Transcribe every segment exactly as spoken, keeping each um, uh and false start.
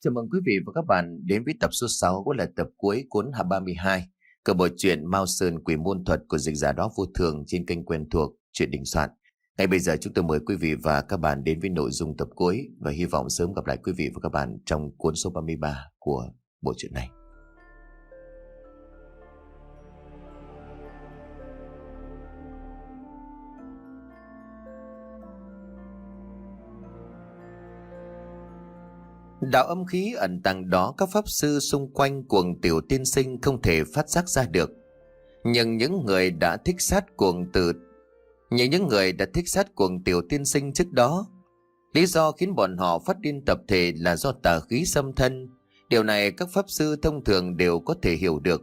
Chào mừng quý vị và các bạn đến với tập số sáu của là tập cuối cuốn Hạ ba mươi hai của bộ truyện Mao Sơn Quỷ Môn Thuật của dịch giả đó vô thường trên kênh quen thuộc Truyện Đình Soạn. Ngay bây giờ chúng tôi mời quý vị và các bạn đến với nội dung tập cuối và hy vọng sớm gặp lại quý vị và các bạn trong cuốn số ba mươi ba của bộ truyện này. Đạo âm khí ẩn tàng đó các pháp sư xung quanh cuồng tiểu tiên sinh không thể phát giác ra được. Nhưng những người đã thích sát cuồng tử Nhưng những người đã thích sát cuồng tiểu tiên sinh trước đó, lý do khiến bọn họ phát điên tập thể là do tà khí xâm thân. Điều này các pháp sư thông thường đều có thể hiểu được.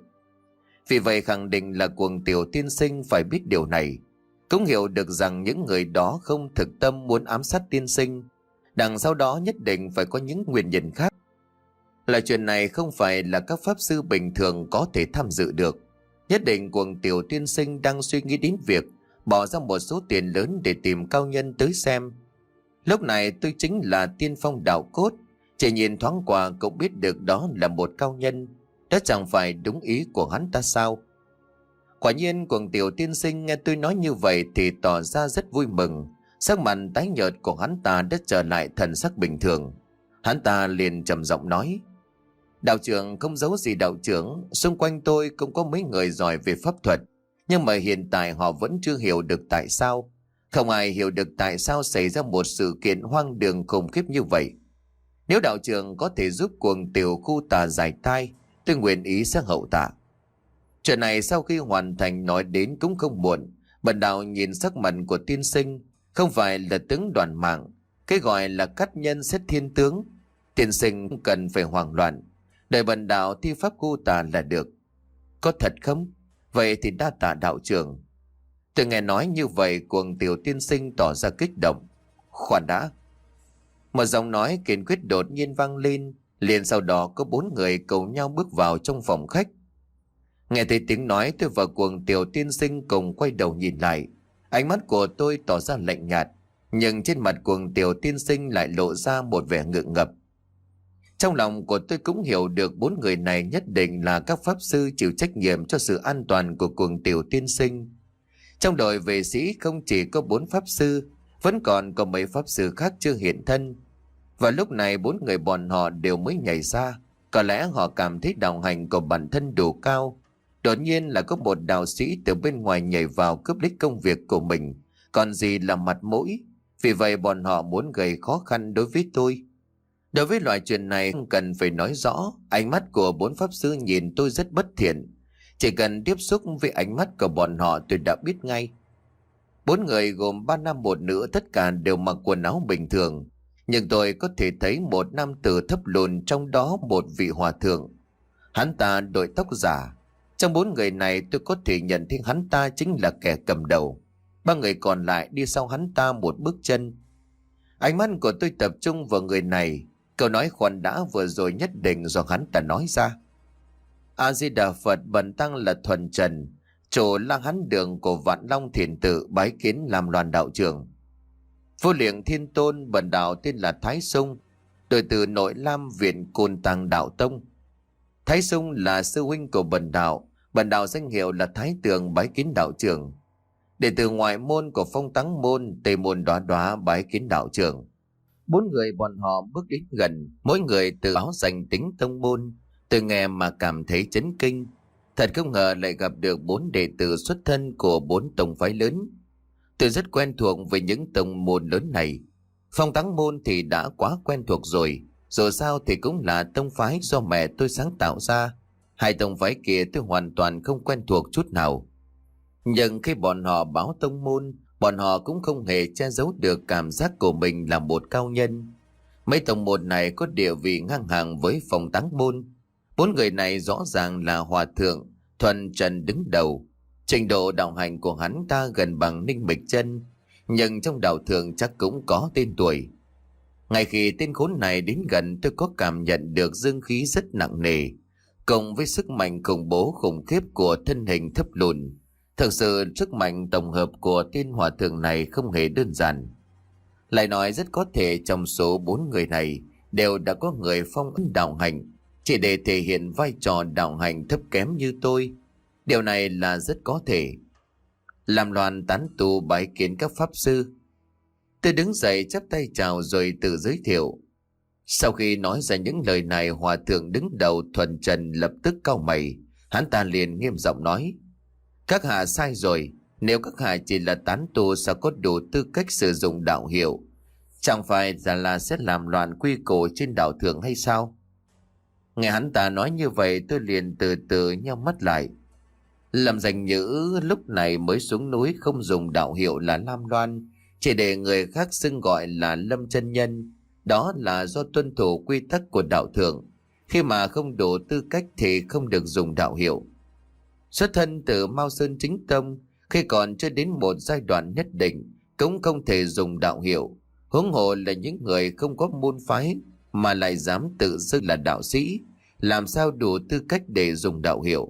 Vì vậy khẳng định là cuồng tiểu tiên sinh phải biết điều này, cũng hiểu được rằng những người đó không thực tâm muốn ám sát tiên sinh. Đằng sau đó nhất định phải có những nguyên nhân khác. Là chuyện này không phải là các pháp sư bình thường có thể tham dự được. Nhất định cuồng tiểu tiên sinh đang suy nghĩ đến việc bỏ ra một số tiền lớn để tìm cao nhân tới xem. Lúc này tôi chính là tiên phong đạo cốt, chỉ nhìn thoáng qua cũng biết được đó là một cao nhân. Đó chẳng phải đúng ý của hắn ta sao? Quả nhiên cuồng tiểu tiên sinh nghe tôi nói như vậy thì tỏ ra rất vui mừng. Sắc mặt tái nhợt của hắn ta đã trở lại thần sắc bình thường. Hắn ta liền trầm giọng nói: Đạo trưởng không giấu gì đạo trưởng, xung quanh tôi cũng có mấy người giỏi về pháp thuật, nhưng mà hiện tại họ vẫn chưa hiểu được tại sao. Không ai hiểu được tại sao xảy ra một sự kiện hoang đường khủng khiếp như vậy. Nếu đạo trưởng có thể giúp cuồng tiểu khu tà giải tai, tôi nguyện ý sẽ hậu tạ. Chuyện này sau khi hoàn thành nói đến cũng không muộn. Bần đạo nhìn sắc mặt của tiên sinh, không phải là tướng đoàn mạng, cái gọi là cắt nhân xét thiên tướng. Tiên sinh không cần phải hoảng loạn, đợi bần đạo thi pháp khu tà là được. Có thật không? Vậy thì đa tạ đạo trưởng. Tôi nghe nói như vậy, cuồng tiểu tiên sinh tỏ ra kích động. Khoan đã. Một giọng nói kiên quyết đột nhiên vang lên, liền sau đó có bốn người cầu nhau bước vào trong phòng khách. Nghe thấy tiếng nói, tôi và cuồng tiểu tiên sinh cùng quay đầu nhìn lại. Ánh mắt của tôi tỏ ra lạnh nhạt, nhưng trên mặt cuồng tiểu tiên sinh lại lộ ra một vẻ ngượng ngập. Trong lòng của tôi cũng hiểu được bốn người này nhất định là các pháp sư chịu trách nhiệm cho sự an toàn của cuồng tiểu tiên sinh. Trong đội vệ sĩ không chỉ có bốn pháp sư, vẫn còn có mấy pháp sư khác chưa hiện thân. Và lúc này bốn người bọn họ đều mới nhảy ra. Có lẽ họ cảm thấy đạo hành của bản thân đủ cao. Đột nhiên là có một đạo sĩ từ bên ngoài nhảy vào cướp lấy công việc của mình, còn gì là mặt mũi. Vì vậy bọn họ muốn gây khó khăn đối với tôi. Đối với loại chuyện này không cần phải nói rõ. Ánh mắt của bốn pháp sư nhìn tôi rất bất thiện. Chỉ cần tiếp xúc với ánh mắt của bọn họ tôi đã biết ngay. Bốn người gồm ba nam một nữ, tất cả đều mặc quần áo bình thường. Nhưng tôi có thể thấy một nam tử thấp lùn, trong đó một vị hòa thượng. Hắn ta đội tóc giả. Trong bốn người này tôi có thể nhận thấy hắn ta chính là kẻ cầm đầu. Ba người còn lại đi sau hắn ta một bước chân. Ánh mắt của tôi tập trung vào người này. Câu nói khoan đã vừa rồi nhất định do hắn ta nói ra. A Di Đà Phật, bần tăng là Thuần Trần, chủ La Hán Đường của Vạn Long Thiền Tự, bái kiến làm loàn đạo trưởng. Vô Lượng Thiên Tôn, bần đạo tên là Thái Sung, đội từ Nội Lam Viện Côn Tăng Đạo Tông. Thái Sung là sư huynh của bần đạo, bần đạo danh hiệu là Thái Tường, bái kiến đạo trưởng. Đệ tử ngoại môn của Phong Táng Môn, Tây Môn Đóa Đóa, bái kiến đạo trưởng. Bốn người bọn họ bước đến gần, mỗi người tự báo danh tính tông môn. Tôi nghe mà cảm thấy chấn kinh. Thật không ngờ lại gặp được bốn đệ tử xuất thân của bốn tông phái lớn. Tôi rất quen thuộc với những tông môn lớn này. Phong Táng Môn thì đã quá quen thuộc rồi. Dù sao thì cũng là tông phái do mẹ tôi sáng tạo ra. Hai tông phái kia tôi hoàn toàn không quen thuộc chút nào. Nhưng khi bọn họ báo tông môn, bọn họ cũng không hề che giấu được cảm giác của mình là một cao nhân. Mấy tông môn này có địa vị ngang hàng với Phong Táng Môn. Bốn người này rõ ràng là hòa thượng Thuần Trần đứng đầu. Trình độ đạo hành của hắn ta gần bằng Ninh Mịch Chân, nhưng trong đạo thượng chắc cũng có tên tuổi. Ngay khi tên khốn này đến gần, tôi có cảm nhận được dương khí rất nặng nề, cùng với sức mạnh khủng bố khủng khiếp của thân hình thấp lùn. Thực sự sức mạnh tổng hợp của tên hòa thượng này không hề đơn giản. Lại nói rất có thể trong số bốn người này đều đã có người phong ấn đạo hành, chỉ để thể hiện vai trò đạo hành thấp kém như tôi. Điều này là rất có thể. Làm loạn tán tù bái kiến các pháp sư. Tôi đứng dậy chắp tay chào rồi tự giới thiệu. Sau khi nói ra những lời này, hòa thượng đứng đầu thuần trần lập tức cau mày. Hắn ta liền nghiêm giọng nói: các hạ sai rồi. Nếu các hạ chỉ là tán tu, sao có đủ tư cách sử dụng đạo hiệu? Chẳng phải là là sẽ làm loạn quy củ trên đạo thượng hay sao? Nghe hắn ta nói như vậy, tôi liền từ từ nheo mắt lại. Lâm Danh Nhữ lúc này mới xuống núi, không dùng đạo hiệu là Lam Loan, chỉ để người khác xưng gọi là Lâm chân nhân. Đó là do tuân thủ quy tắc của đạo thượng. Khi mà không đủ tư cách thì không được dùng đạo hiệu. Xuất thân từ Mao Sơn Chính Tông, khi còn chưa đến một giai đoạn nhất định cũng không thể dùng đạo hiệu. Huống hồ là những người không có môn phái mà lại dám tự xưng là đạo sĩ, làm sao đủ tư cách để dùng đạo hiệu?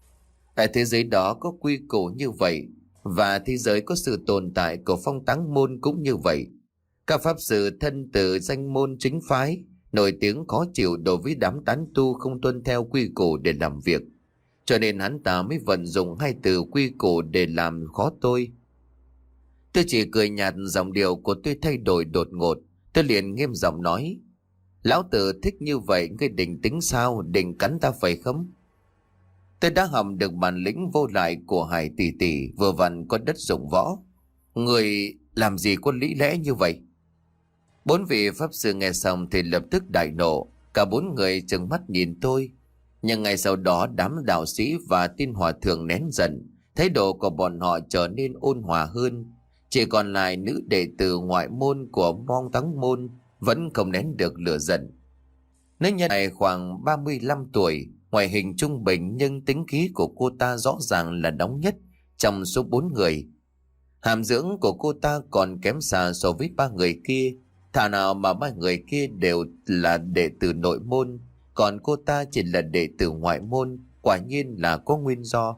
Ở thế giới đó có quy củ như vậy, và thế giới có sự tồn tại của phong táng môn cũng như vậy. Các pháp sư thân từ danh môn chính phái nổi tiếng khó chịu đối với đám tán tu không tuân theo quy củ để làm việc, cho nên hắn ta mới vận dụng hai từ quy củ để làm khó tôi. Tôi chỉ cười nhạt, giọng điệu của tôi thay đổi đột ngột. Tôi liền nghiêm giọng nói: lão tử thích như vậy, ngươi định tính sao? Định cắn ta phải không? Tôi đã hầm được bản lĩnh vô lại của Hải tỷ tỷ, vừa vặn có đất dụng võ. Người làm gì có lý lẽ như vậy? Bốn vị pháp sư nghe xong thì lập tức đại nộ. Cả bốn người trừng mắt nhìn tôi. Nhưng ngay sau đó đám đạo sĩ và tin hòa thượng nén giận, thái độ của bọn họ trở nên ôn hòa hơn. Chỉ còn lại nữ đệ tử ngoại môn của Mong Táng môn vẫn không nén được lửa giận. Nữ nhân này khoảng ba mươi lăm tuổi, ngoại hình trung bình, nhưng tính khí của cô ta rõ ràng là nóng nhất trong số bốn người. Hàm dưỡng của cô ta còn kém xa so với ba người kia. Thà nào mà ba người kia đều là đệ tử nội môn, còn cô ta chỉ là đệ tử ngoại môn, quả nhiên là có nguyên do.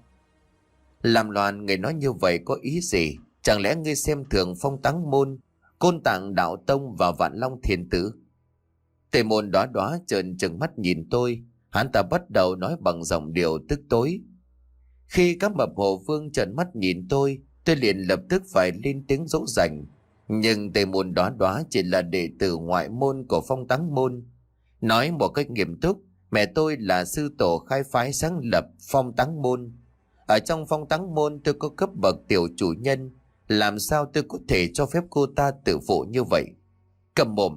Làm loạn, người nói như vậy có ý gì? Chẳng lẽ ngươi xem thường Phong Táng môn, Côn Tạng đạo tông và Vạn Long Thiền tử? Tề Môn Đóa Đóa trợn trừng mắt nhìn tôi. Hắn ta bắt đầu nói bằng giọng điệu tức tối. Khi các mập hồ vương trợn mắt nhìn tôi, tôi liền lập tức phải lên tiếng dỗ dành. Nhưng Tề Môn Đóa Đóa chỉ là đệ tử ngoại môn của Phong Táng môn. Nói một cách nghiêm túc, mẹ tôi là sư tổ khai phái sáng lập Phong Táng môn. Ở trong Phong Táng môn tôi có cấp bậc tiểu chủ nhân, làm sao tôi có thể cho phép cô ta tự phụ như vậy? Cầm mồm!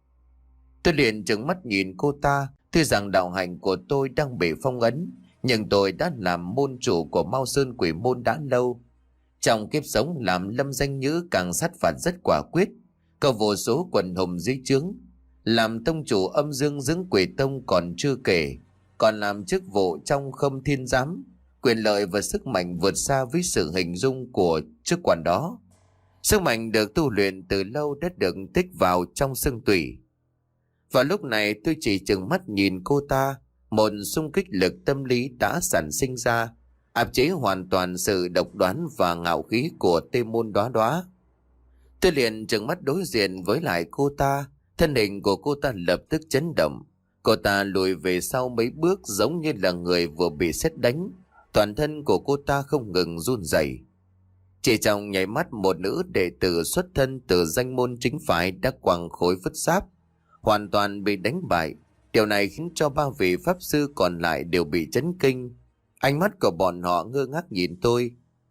Tôi liền trừng mắt nhìn cô ta. Tuy rằng đạo hành của tôi đang bị phong ấn, nhưng tôi đã làm môn chủ của Mao Sơn Quỷ môn đã lâu. Trong kiếp sống làm Lâm Danh Nhữ càng sát phạt rất quả quyết, có vô số quần hùng dưới trướng. Làm tông chủ Âm Dương Dưỡng Quỷ Tông còn chưa kể, còn làm chức vụ trong Khâm Thiên Giám. Quyền lợi và sức mạnh vượt xa với sự hình dung của chức quan đó. Sức mạnh được tu luyện từ lâu đã được tích vào trong xương tủy. Và lúc này tôi chỉ chừng mắt nhìn cô ta, một xung kích lực tâm lý đã sản sinh ra, áp chế hoàn toàn sự độc đoán và ngạo khí của Tề Môn Đóa Đóa. Tôi liền trừng mắt đối diện với lại cô ta. Thân hình của cô ta lập tức chấn động. Cô ta lùi về sau mấy bước giống như là người vừa bị sét đánh. Toàn thân của cô ta không ngừng run rẩy. Chỉ trong nháy mắt, một nữ đệ tử xuất thân từ danh môn chính phái đã quăng khối phất sáp, hoàn toàn bị đánh bại. Điều này khiến cho ba vị pháp sư còn lại đều bị chấn kinh. Ánh mắt của bọn họ ngơ ngác nhìn tôi.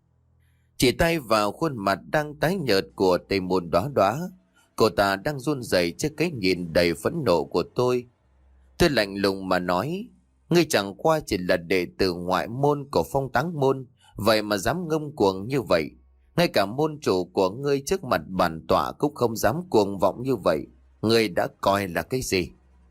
Chỉ tay vào khuôn mặt đang tái nhợt của Tề Môn Đóa Đóa. Cô ta đang run rẩy trước cái nhìn đầy phẫn nộ của tôi. Tôi lạnh lùng mà nói: ngươi chẳng qua chỉ là đệ tử ngoại môn của Phong Táng môn, vậy mà dám ngông cuồng như vậy. Ngay cả môn chủ của ngươi trước mặt bản tọa cũng không dám cuồng vọng như vậy. Ngươi đã coi là cái gì?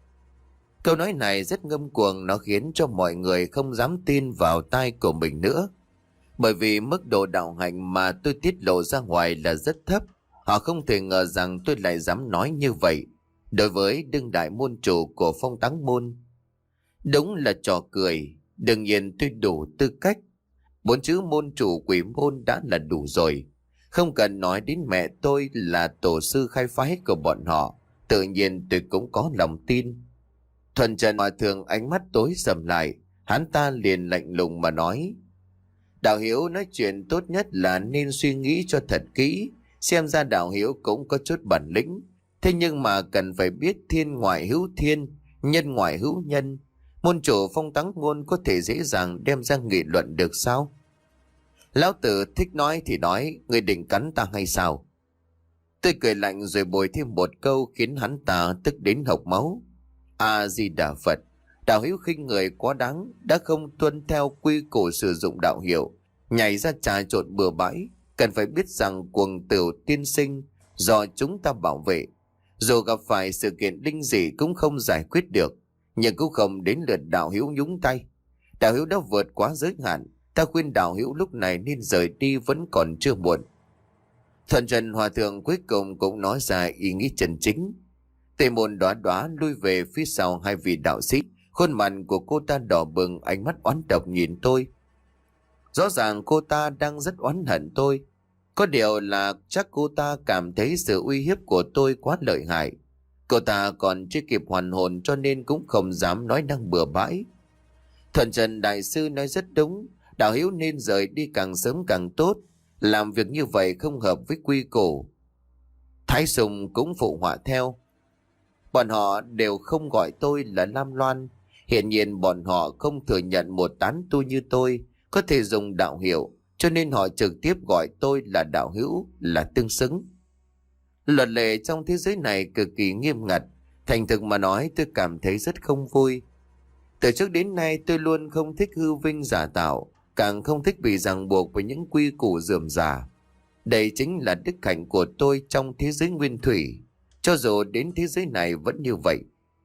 Câu nói này rất ngông cuồng, nó khiến cho mọi người không dám tin vào tai của mình nữa. Bởi vì mức độ đạo hạnh mà tôi tiết lộ ra ngoài là rất thấp. Họ không thể ngờ rằng tôi lại dám nói như vậy đối với đương đại môn chủ của Phong Táng môn. Đúng là trò cười. Đương nhiên tôi đủ tư cách. Bốn chữ môn chủ quỷ môn đã là đủ rồi. Không cần nói đến mẹ tôi là tổ sư khai phái của bọn họ, tự nhiên tôi cũng có lòng tin. Thuần Trần Hòa Thượng ánh mắt tối sầm lại, hắn ta liền lạnh lùng mà nói: Đạo Hiếu nói chuyện tốt nhất là nên suy nghĩ cho thật kỹ, xem ra Đạo Hiếu cũng có chút bản lĩnh. Thế nhưng mà cần phải biết thiên ngoại hữu thiên, nhân ngoại hữu nhân. Môn chủ Phong Táng Môn có thể dễ dàng đem ra nghị luận được sao? Lão tử thích nói thì nói, người định cắn ta hay sao? Tôi cười lạnh rồi bồi thêm một câu khiến hắn ta tức đến hộc máu. A-di-đà Phật, Đạo Hiếu khinh người quá đáng, đã không tuân theo quy củ sử dụng đạo hiệu, nhảy ra trà trộn bừa bãi. Cần phải biết rằng cuồng tửu tiên sinh do chúng ta bảo vệ, dù gặp phải sự kiện linh dị cũng không giải quyết được, nhưng cũng không đến lượt Đạo Hiếu nhúng tay. Đạo Hiếu đã vượt quá giới hạn, ta khuyên Đạo Hiếu lúc này nên rời đi vẫn còn chưa muộn. Thuần Trần Hòa Thượng cuối cùng cũng nói ra ý nghĩ chân chính. Tề Môn đóa đóa lui về phía sau hai vị đạo sĩ, khuôn mặt của cô ta đỏ bừng, ánh mắt oán độc nhìn tôi. Rõ ràng cô ta đang rất oán hận tôi. Có điều là chắc cô ta cảm thấy sự uy hiếp của tôi quá lợi hại. Cô ta còn chưa kịp hoàn hồn cho nên cũng không dám nói năng bừa bãi. Thuần Trần Đại Sư nói rất đúng, Đạo Hiếu nên rời đi càng sớm càng tốt. Làm việc như vậy không hợp với quy củ. Thái Sùng cũng phụ họa theo. Bọn họ đều không gọi tôi là Lam Loan. Hiện nhiên bọn họ không thừa nhận một tán tu như tôi có thể dùng đạo hiệu, cho nên họ trực tiếp gọi tôi là Đạo Hữu, là tương xứng. Luật lệ trong thế giới này cực kỳ nghiêm ngặt. Thành thực mà nói, tôi cảm thấy rất không vui. Từ trước đến nay tôi luôn không thích hư vinh giả tạo, càng không thích bị ràng buộc với những quy củ rườm rà. Đây chính là đức hạnh của tôi trong thế giới nguyên thủy, cho dù đến thế giới này vẫn như vậy.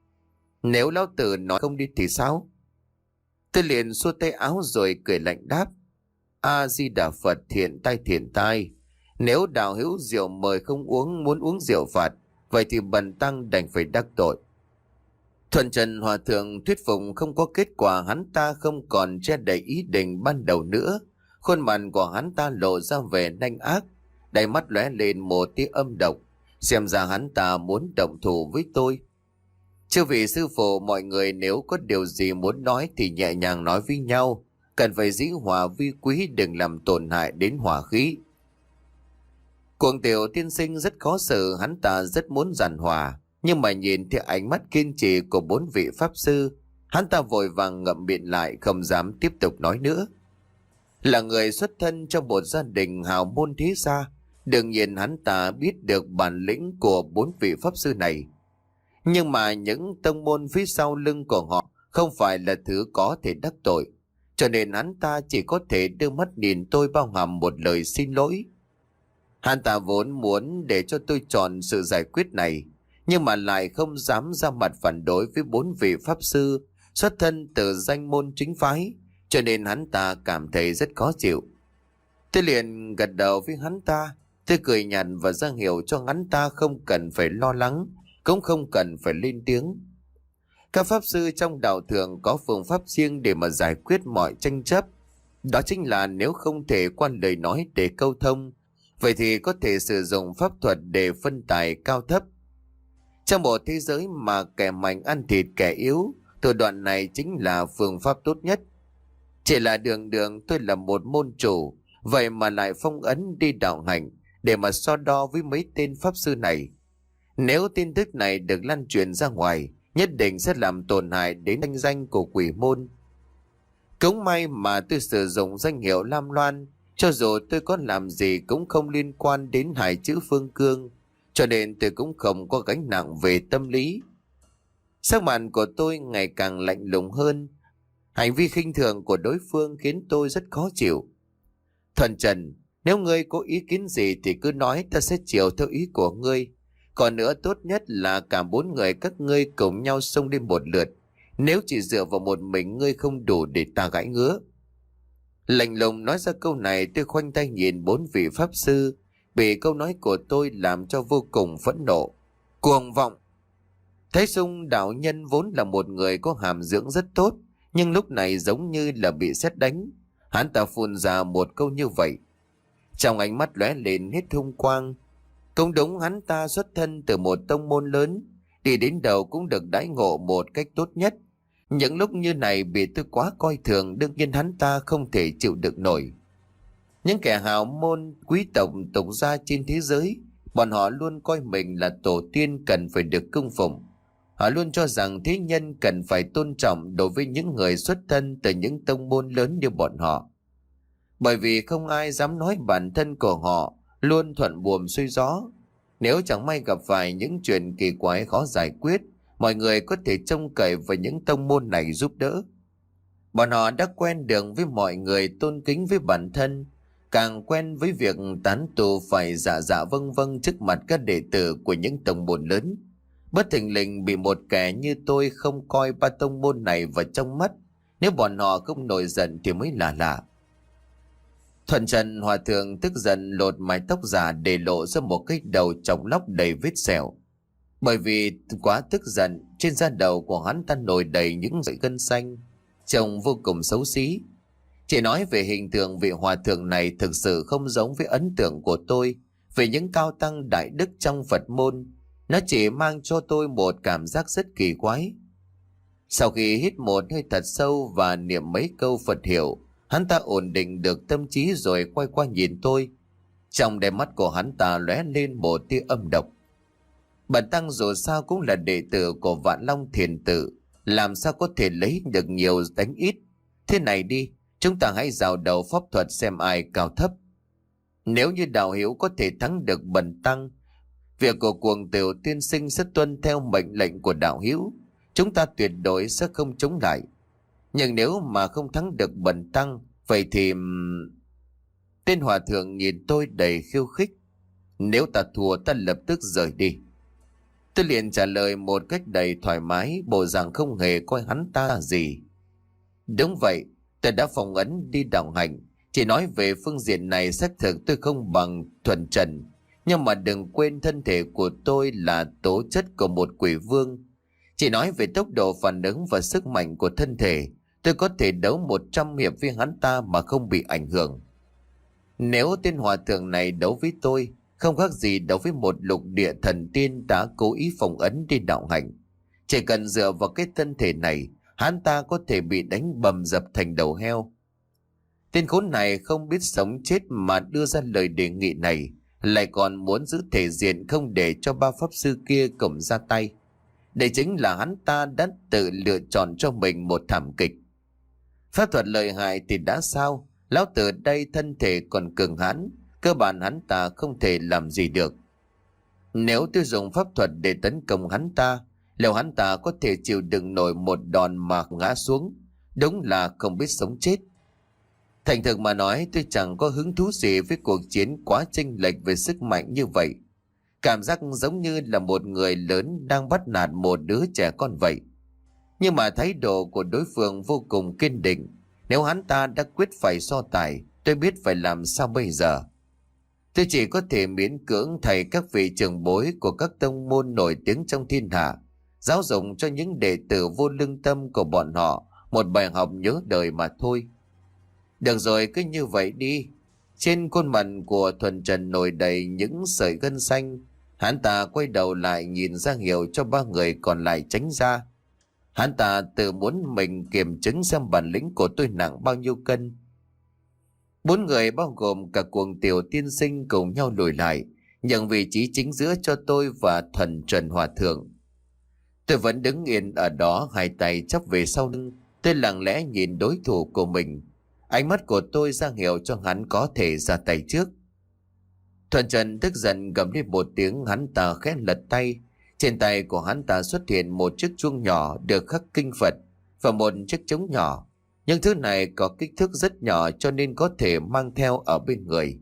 Nếu lão tử nói không đi thì sao? Tôi liền xua tay áo rồi cười lạnh đáp: A-di-đà Phật, thiện tai thiện tai. Nếu Đạo Hữu rượu mời không uống, muốn uống rượu phạt, vậy thì bần tăng đành phải đắc tội. Thuần Trần Hòa Thượng thuyết phục không có kết quả, hắn ta không còn che đậy ý định ban đầu nữa. Khuôn mặt của hắn ta lộ ra vẻ nanh ác, đáy mắt lóe lên một tia âm độc. Xem ra hắn ta muốn động thủ với tôi. Chư vị sư phụ, mọi người nếu có điều gì muốn nói thì nhẹ nhàng nói với nhau, cần phải dĩ hòa vi quý, đừng làm tổn hại đến hòa khí. Cuồng Tiểu tiên sinh rất khó xử, hắn ta rất muốn giảng hòa, nhưng mà nhìn theo ánh mắt kiên trì của bốn vị pháp sư, hắn ta vội vàng ngậm miệng lại, không dám tiếp tục nói nữa. Là người xuất thân trong một gia đình hào môn thế gia, đương nhiên hắn ta biết được bản lĩnh của bốn vị pháp sư này. Nhưng mà những tông môn phía sau lưng của họ không phải là thứ có thể đắc tội, cho nên hắn ta chỉ có thể đưa mắt nhìn tôi, bao hàm một lời xin lỗi. Hắn ta vốn muốn để cho tôi chọn sự giải quyết này, nhưng mà lại không dám ra mặt phản đối với bốn vị pháp sư xuất thân từ danh môn chính phái, cho nên hắn ta cảm thấy rất khó chịu. Tôi liền gật đầu với hắn ta, tôi cười nhạt và ra hiệu cho hắn ta không cần phải lo lắng, cũng không cần phải lên tiếng. Các pháp sư trong đạo thường có phương pháp riêng để mà giải quyết mọi tranh chấp. Đó chính là nếu không thể qua lời nói để câu thông, vậy thì có thể sử dụng pháp thuật để phân tài cao thấp. Trong một thế giới mà kẻ mạnh ăn thịt kẻ yếu, thủ đoạn này chính là phương pháp tốt nhất. Chỉ là đường đường tôi là một môn chủ, vậy mà lại phong ấn đi đạo hành để mà so đo với mấy tên pháp sư này. Nếu tin tức này được lan truyền ra ngoài, nhất định sẽ làm tổn hại đến thanh danh của quỷ môn. Cũng may mà tôi sử dụng danh hiệu Lam Loan, cho dù tôi có làm gì cũng không liên quan đến hai chữ Phương Cương, cho nên tôi cũng không có gánh nặng về tâm lý. Sắc mặt của tôi ngày càng lạnh lùng hơn. Hành vi khinh thường của đối phương khiến tôi rất khó chịu. Thuần Trần, nếu ngươi có ý kiến gì thì cứ nói, ta sẽ chiều theo ý của ngươi. Còn nữa, tốt nhất là cả bốn người các ngươi cùng nhau xông lên một lượt. Nếu chỉ dựa vào một mình ngươi không đủ để ta gãi ngứa. Lạnh lùng nói ra câu này, tôi khoanh tay nhìn bốn vị pháp sư. Bị câu nói của tôi làm cho vô cùng phẫn nộ. Cuồng vọng! Thái Sung đạo nhân vốn là một người có hàm dưỡng rất tốt, nhưng lúc này giống như là bị sét đánh. Hắn ta phun ra một câu như vậy. Trong ánh mắt lóe lên hết hung quang. Cũng đúng, hắn ta xuất thân từ một tông môn lớn, đi đến đâu cũng được đãi ngộ một cách tốt nhất. Những lúc như này bị tôi quá coi thường, đương nhiên hắn ta không thể chịu đựng nổi. Những kẻ hào môn, quý tộc, tục gia trên thế giới, bọn họ luôn coi mình là tổ tiên cần phải được cung phụng. Họ luôn cho rằng thế nhân cần phải tôn trọng đối với những người xuất thân từ những tông môn lớn như bọn họ. Bởi vì không ai dám nói bản thân của họ luôn thuận buồm xuôi gió. Nếu chẳng may gặp phải những chuyện kỳ quái khó giải quyết, mọi người có thể trông cậy vào những tông môn này giúp đỡ. Bọn họ đã quen đường với mọi người tôn kính với bản thân, càng quen với việc tán tù phải dạ dạ vâng vâng trước mặt các đệ tử của những tông môn lớn. Bất thình lình bị một kẻ như tôi không coi ba tông môn này vào trong mắt, nếu bọn họ không nổi giận thì mới là lạ. Thuần Trần Hòa Thượng tức giận lột mái tóc giả để lộ ra một cái đầu chọc lóc đầy vết sẹo. Bởi vì quá tức giận, trên da đầu của hắn ta nổi đầy những sợi gân xanh, trông vô cùng xấu xí. Chỉ nói về hình tượng vị hòa thượng này thực sự không giống với ấn tượng của tôi về những cao tăng đại đức trong Phật môn. Nó chỉ mang cho tôi một cảm giác rất kỳ quái. Sau khi hít một hơi thật sâu và niệm mấy câu Phật hiệu, hắn ta ổn định được tâm trí rồi quay qua nhìn tôi. Trong đôi mắt của hắn ta lóe lên một tia âm độc. Bần tăng dù sao cũng là đệ tử của Vạn Long Thiền Tự, làm sao có thể lấy được nhiều đánh ít. Thế này đi, chúng ta hãy giao đầu pháp thuật xem ai cao thấp. Nếu như đạo hữu có thể thắng được bần tăng, việc của cuồng tiểu tiên sinh sẽ tuân theo mệnh lệnh của đạo hữu, chúng ta tuyệt đối sẽ không chống lại. Nhưng nếu mà không thắng được bần tăng, vậy thì... Tên hòa thượng nhìn tôi đầy khiêu khích. Nếu ta thua ta lập tức rời đi. Tôi liền trả lời một cách đầy thoải mái, bộ dạng không hề coi hắn ta là gì. Đúng vậy, tôi đã phỏng ấn đi đạo hành. Chỉ nói về phương diện này xác thực tôi không bằng Thuần Trần. Nhưng mà đừng quên thân thể của tôi là tố chất của một quỷ vương. Chỉ nói về tốc độ phản ứng và sức mạnh của thân thể, tôi có thể đấu một trăm hiệp với hắn ta mà không bị ảnh hưởng. Nếu tên hòa thượng này đấu với tôi, không khác gì đấu với một lục địa thần tiên đã cố ý phỏng ấn đi đạo hành. Chỉ cần dựa vào cái thân thể này, hắn ta có thể bị đánh bầm dập thành đầu heo. Tên khốn này không biết sống chết mà đưa ra lời đề nghị này, lại còn muốn giữ thể diện không để cho ba pháp sư kia cùng ra tay. Đây chính là hắn ta đã tự lựa chọn cho mình một thảm kịch. Pháp thuật lợi hại thì đã sao, lão tử đây thân thể còn cường hãn, cơ bản hắn ta không thể làm gì được. Nếu tôi dùng pháp thuật để tấn công hắn ta, liệu hắn ta có thể chịu đựng nổi một đòn mà ngã xuống? Đúng là không biết sống chết. Thành thực mà nói, tôi chẳng có hứng thú gì với cuộc chiến quá chênh lệch về sức mạnh như vậy. Cảm giác giống như là một người lớn đang bắt nạt một đứa trẻ con vậy. Nhưng mà thái độ của đối phương vô cùng kiên định. Nếu hắn ta đã quyết phải so tài, tôi biết phải làm sao bây giờ. Tôi chỉ có thể miễn cưỡng thầy các vị trưởng bối của các tông môn nổi tiếng trong thiên hạ, giáo dục cho những đệ tử vô lương tâm của bọn họ một bài học nhớ đời mà thôi. Được rồi, cứ như vậy đi. Trên khuôn mặt của Thuần Trần nổi đầy những sợi gân xanh. Hắn ta quay đầu lại nhìn ra hiệu cho ba người còn lại tránh ra. Hắn ta tự muốn mình kiểm chứng xem bản lĩnh của tôi nặng bao nhiêu cân. Bốn người bao gồm cả cuồng tiểu tiên sinh cùng nhau lùi lại, nhận vị trí chính giữa cho tôi và Thuần Trần Hòa Thượng. Tôi vẫn đứng yên ở đó, hai tay chắp về sau lưng. Tôi lặng lẽ nhìn đối thủ của mình. Ánh mắt của tôi ra hiệu cho hắn có thể ra tay trước. Thuần Trần tức giận gầm lên một tiếng, hắn ta khẽ lật tay. Trên tay của hắn ta xuất hiện một chiếc chuông nhỏ được khắc kinh Phật và một chiếc trống nhỏ. Nhưng thứ này có kích thước rất nhỏ cho nên có thể mang theo ở bên người.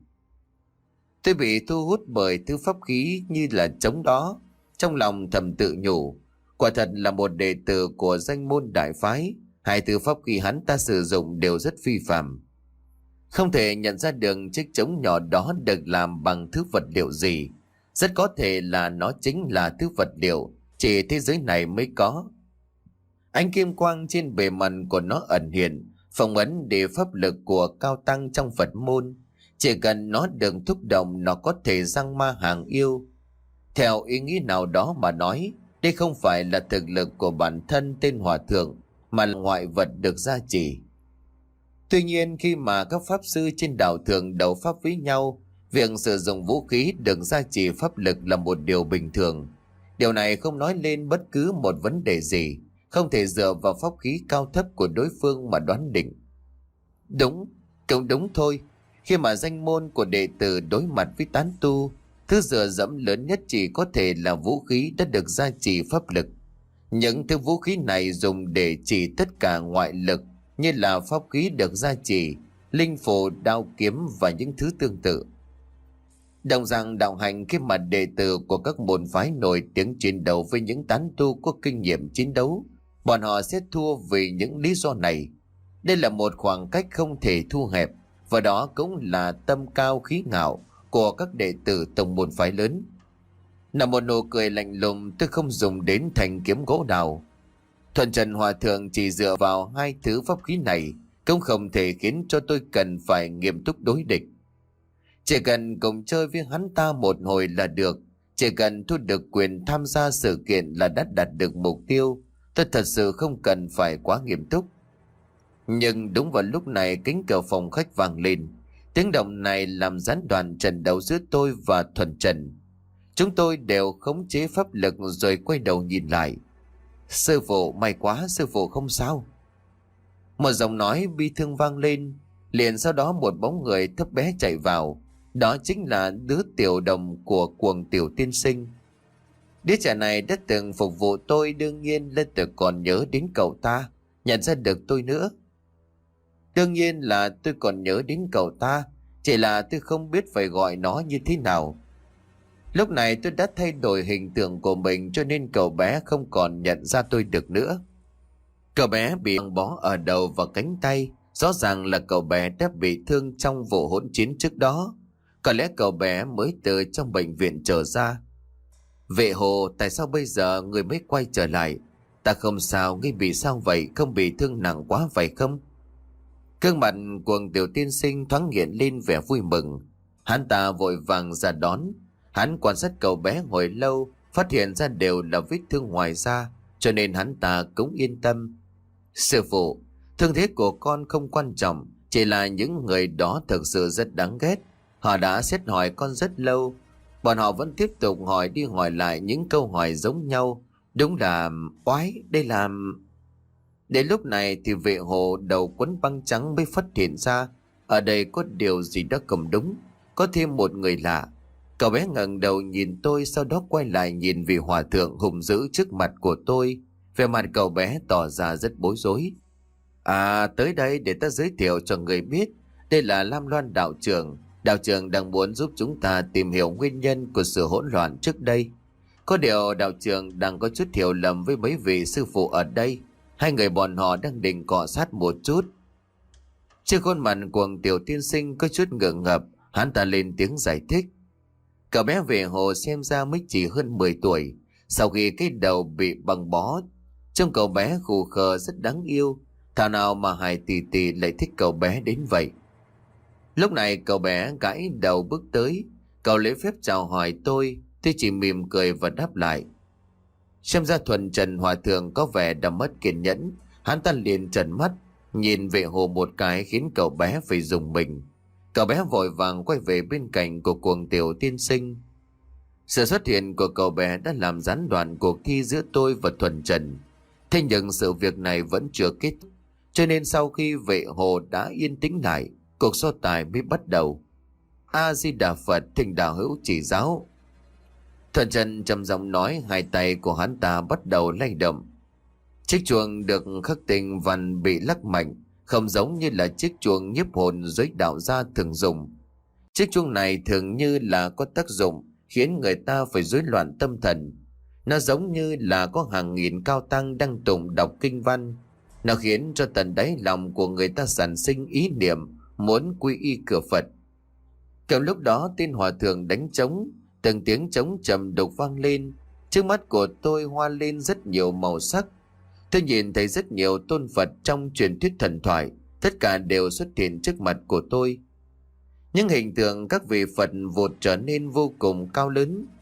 Tôi bị thu hút bởi thứ pháp khí như là trống đó. Trong lòng thầm tự nhủ, quả thật là một đệ tử của danh môn đại phái. Hai thứ pháp khí hắn ta sử dụng đều rất phi phàm. Không thể nhận ra được chiếc trống nhỏ đó được làm bằng thứ vật liệu gì. Rất có thể là nó chính là thứ vật liệu chỉ thế giới này mới có. Ánh kim quang trên bề mặt của nó ẩn hiện, phỏng ấn để pháp lực của cao tăng trong Phật môn. Chỉ cần nó đừng thúc động, nó có thể giăng ma hàng yêu. Theo ý nghĩ nào đó mà nói, Đây không phải là thực lực của bản thân tên hòa thượng, mà là ngoại vật được gia trì. Tuy nhiên khi mà các pháp sư trên đảo thường đấu pháp với nhau, việc sử dụng vũ khí được gia trì pháp lực là một điều bình thường. Điều này không nói lên bất cứ một vấn đề gì, không thể dựa vào pháp khí cao thấp của đối phương mà đoán định. Đúng, cũng đúng thôi. Khi mà danh môn của đệ tử đối mặt với tán tu, thứ dựa dẫm lớn nhất chỉ có thể là vũ khí đã được gia trì pháp lực. Những thứ vũ khí này dùng để chỉ tất cả ngoại lực, như là pháp khí được gia trì, linh phù, đao kiếm và những thứ tương tự. Đồng rằng đạo hành khi mà đệ tử của các môn phái nổi tiếng chiến đấu với những tán tu có kinh nghiệm chiến đấu, bọn họ sẽ thua vì những lý do này. Đây là một khoảng cách không thể thu hẹp, và đó cũng là tâm cao khí ngạo của các đệ tử tông môn phái lớn. Là một nụ cười lạnh lùng, tôi không dùng đến thanh kiếm gỗ đào. Thuần Trần Hòa Thượng chỉ dựa vào hai thứ pháp khí này cũng không thể khiến cho tôi cần phải nghiêm túc đối địch. Chỉ cần cùng chơi với hắn ta một hồi là được. Chỉ cần thu được quyền tham gia sự kiện là đã đạt được mục tiêu. Tôi thật sự không cần phải quá nghiêm túc. Nhưng đúng vào lúc này cánh cửa phòng khách vang lên. Tiếng động này làm gián đoạn trận đấu giữa tôi và Thuần Trần. Chúng tôi đều khống chế pháp lực rồi quay đầu nhìn lại. Sư phụ, may quá, sư phụ không sao. Một giọng nói bi thương vang lên. Liền sau đó một bóng người thấp bé chạy vào. Đó chính là đứa tiểu đồng của cuồng tiểu tiên sinh. Đứa trẻ này đã từng phục vụ tôi, đương nhiên Lê Tử còn nhớ đến cậu ta, nhận ra được tôi nữa. Đương nhiên là tôi còn nhớ đến cậu ta, chỉ là tôi không biết phải gọi nó như thế nào. Lúc này tôi đã thay đổi hình tượng của mình, cho nên cậu bé không còn nhận ra tôi được nữa. Cậu bé bị băng bó ở đầu và cánh tay, rõ ràng là cậu bé đã bị thương trong vụ hỗn chiến trước đó. Có lẽ cậu bé mới từ trong bệnh viện trở ra. Vệ Hồ, tại sao bây giờ người mới quay trở lại? Ta không sao, ngươi bị sao vậy? Không bị thương nặng quá vậy không? Gương mặt cuồng tiểu tiên sinh thoáng hiện lên vẻ vui mừng. Hắn ta vội vàng ra đón. Hắn quan sát cậu bé hồi lâu, phát hiện ra đều là vết thương ngoài da, cho nên hắn ta cũng yên tâm. Sư phụ, thương thế của con không quan trọng, chỉ là những người đó thực sự rất đáng ghét. Họ đã xét hỏi con rất lâu. Bọn họ vẫn tiếp tục hỏi đi hỏi lại những câu hỏi giống nhau. Đúng là oái, đây là... Đến lúc này thì Vệ Hồ đầu quấn băng trắng mới phát hiện ra ở đây có điều gì đó không đúng. Có thêm một người lạ. Cậu bé ngẩng đầu nhìn tôi, sau đó quay lại nhìn vị hòa thượng hùng dữ trước mặt của tôi. Về mặt cậu bé tỏ ra rất bối rối. À, tới đây để ta giới thiệu cho người biết. Đây là Lam Loan đạo trưởng. Đạo trưởng đang muốn giúp chúng ta tìm hiểu nguyên nhân của sự hỗn loạn trước đây. Có điều đạo trưởng đang có chút hiểu lầm với mấy vị sư phụ ở đây. Hai người bọn họ đang định cọ sát một chút. Trên khuôn mặt của tiểu tiên sinh có chút ngượng ngập, hắn ta lên tiếng giải thích. Cậu bé Vệ Hồ xem ra mới chỉ hơn mười tuổi. Sau khi cái đầu bị băng bó, trông cậu bé khù khờ rất đáng yêu. Thảo nào mà Hải tỷ tỷ lại thích cậu bé đến vậy. Lúc này cậu bé gãi đầu bước tới. Cậu lễ phép chào hỏi tôi. Tôi chỉ mỉm cười và đáp lại. Xem ra Thuần Trần Hòa Thượng có vẻ đã mất kiên nhẫn. Hắn ta liền trợn mắt nhìn Vệ Hồ một cái, khiến cậu bé phải rùng mình. Cậu bé vội vàng quay về bên cạnh của cuồng tiểu tiên sinh. Sự xuất hiện của cậu bé đã làm gián đoạn cuộc thi giữa tôi và Thuần Trần. Thế nhưng sự việc này vẫn chưa kết thúc, cho nên sau khi Vệ Hồ đã yên tĩnh lại, cuộc so tài mới bắt đầu. A Di Đà Phật, Thỉnh đạo hữu chỉ giáo. Thuần Trần trầm giọng nói, hai tay của hắn ta bắt đầu lay động. Chiếc chuông được khắc tinh văn bị lắc mạnh, không giống như là chiếc chuông nhiếp hồn giới đạo gia thường dùng. Chiếc chuông này thường như là có tác dụng khiến người ta phải rối loạn tâm thần. Nó giống như là có hàng nghìn cao tăng đang tụng đọc kinh văn. Nó khiến cho tận đáy lòng của người ta sản sinh ý niệm muốn quy y cửa Phật. Kiểu lúc đó tên hòa thượng đánh trống, từng tiếng trống trầm đục vang lên. Trước mắt của tôi hoa lên rất nhiều màu sắc. Tôi nhìn thấy rất nhiều tôn Phật trong truyền thuyết thần thoại, tất cả đều xuất hiện trước mặt của tôi. Những hình tượng các vị Phật vụt trở nên vô cùng cao lớn.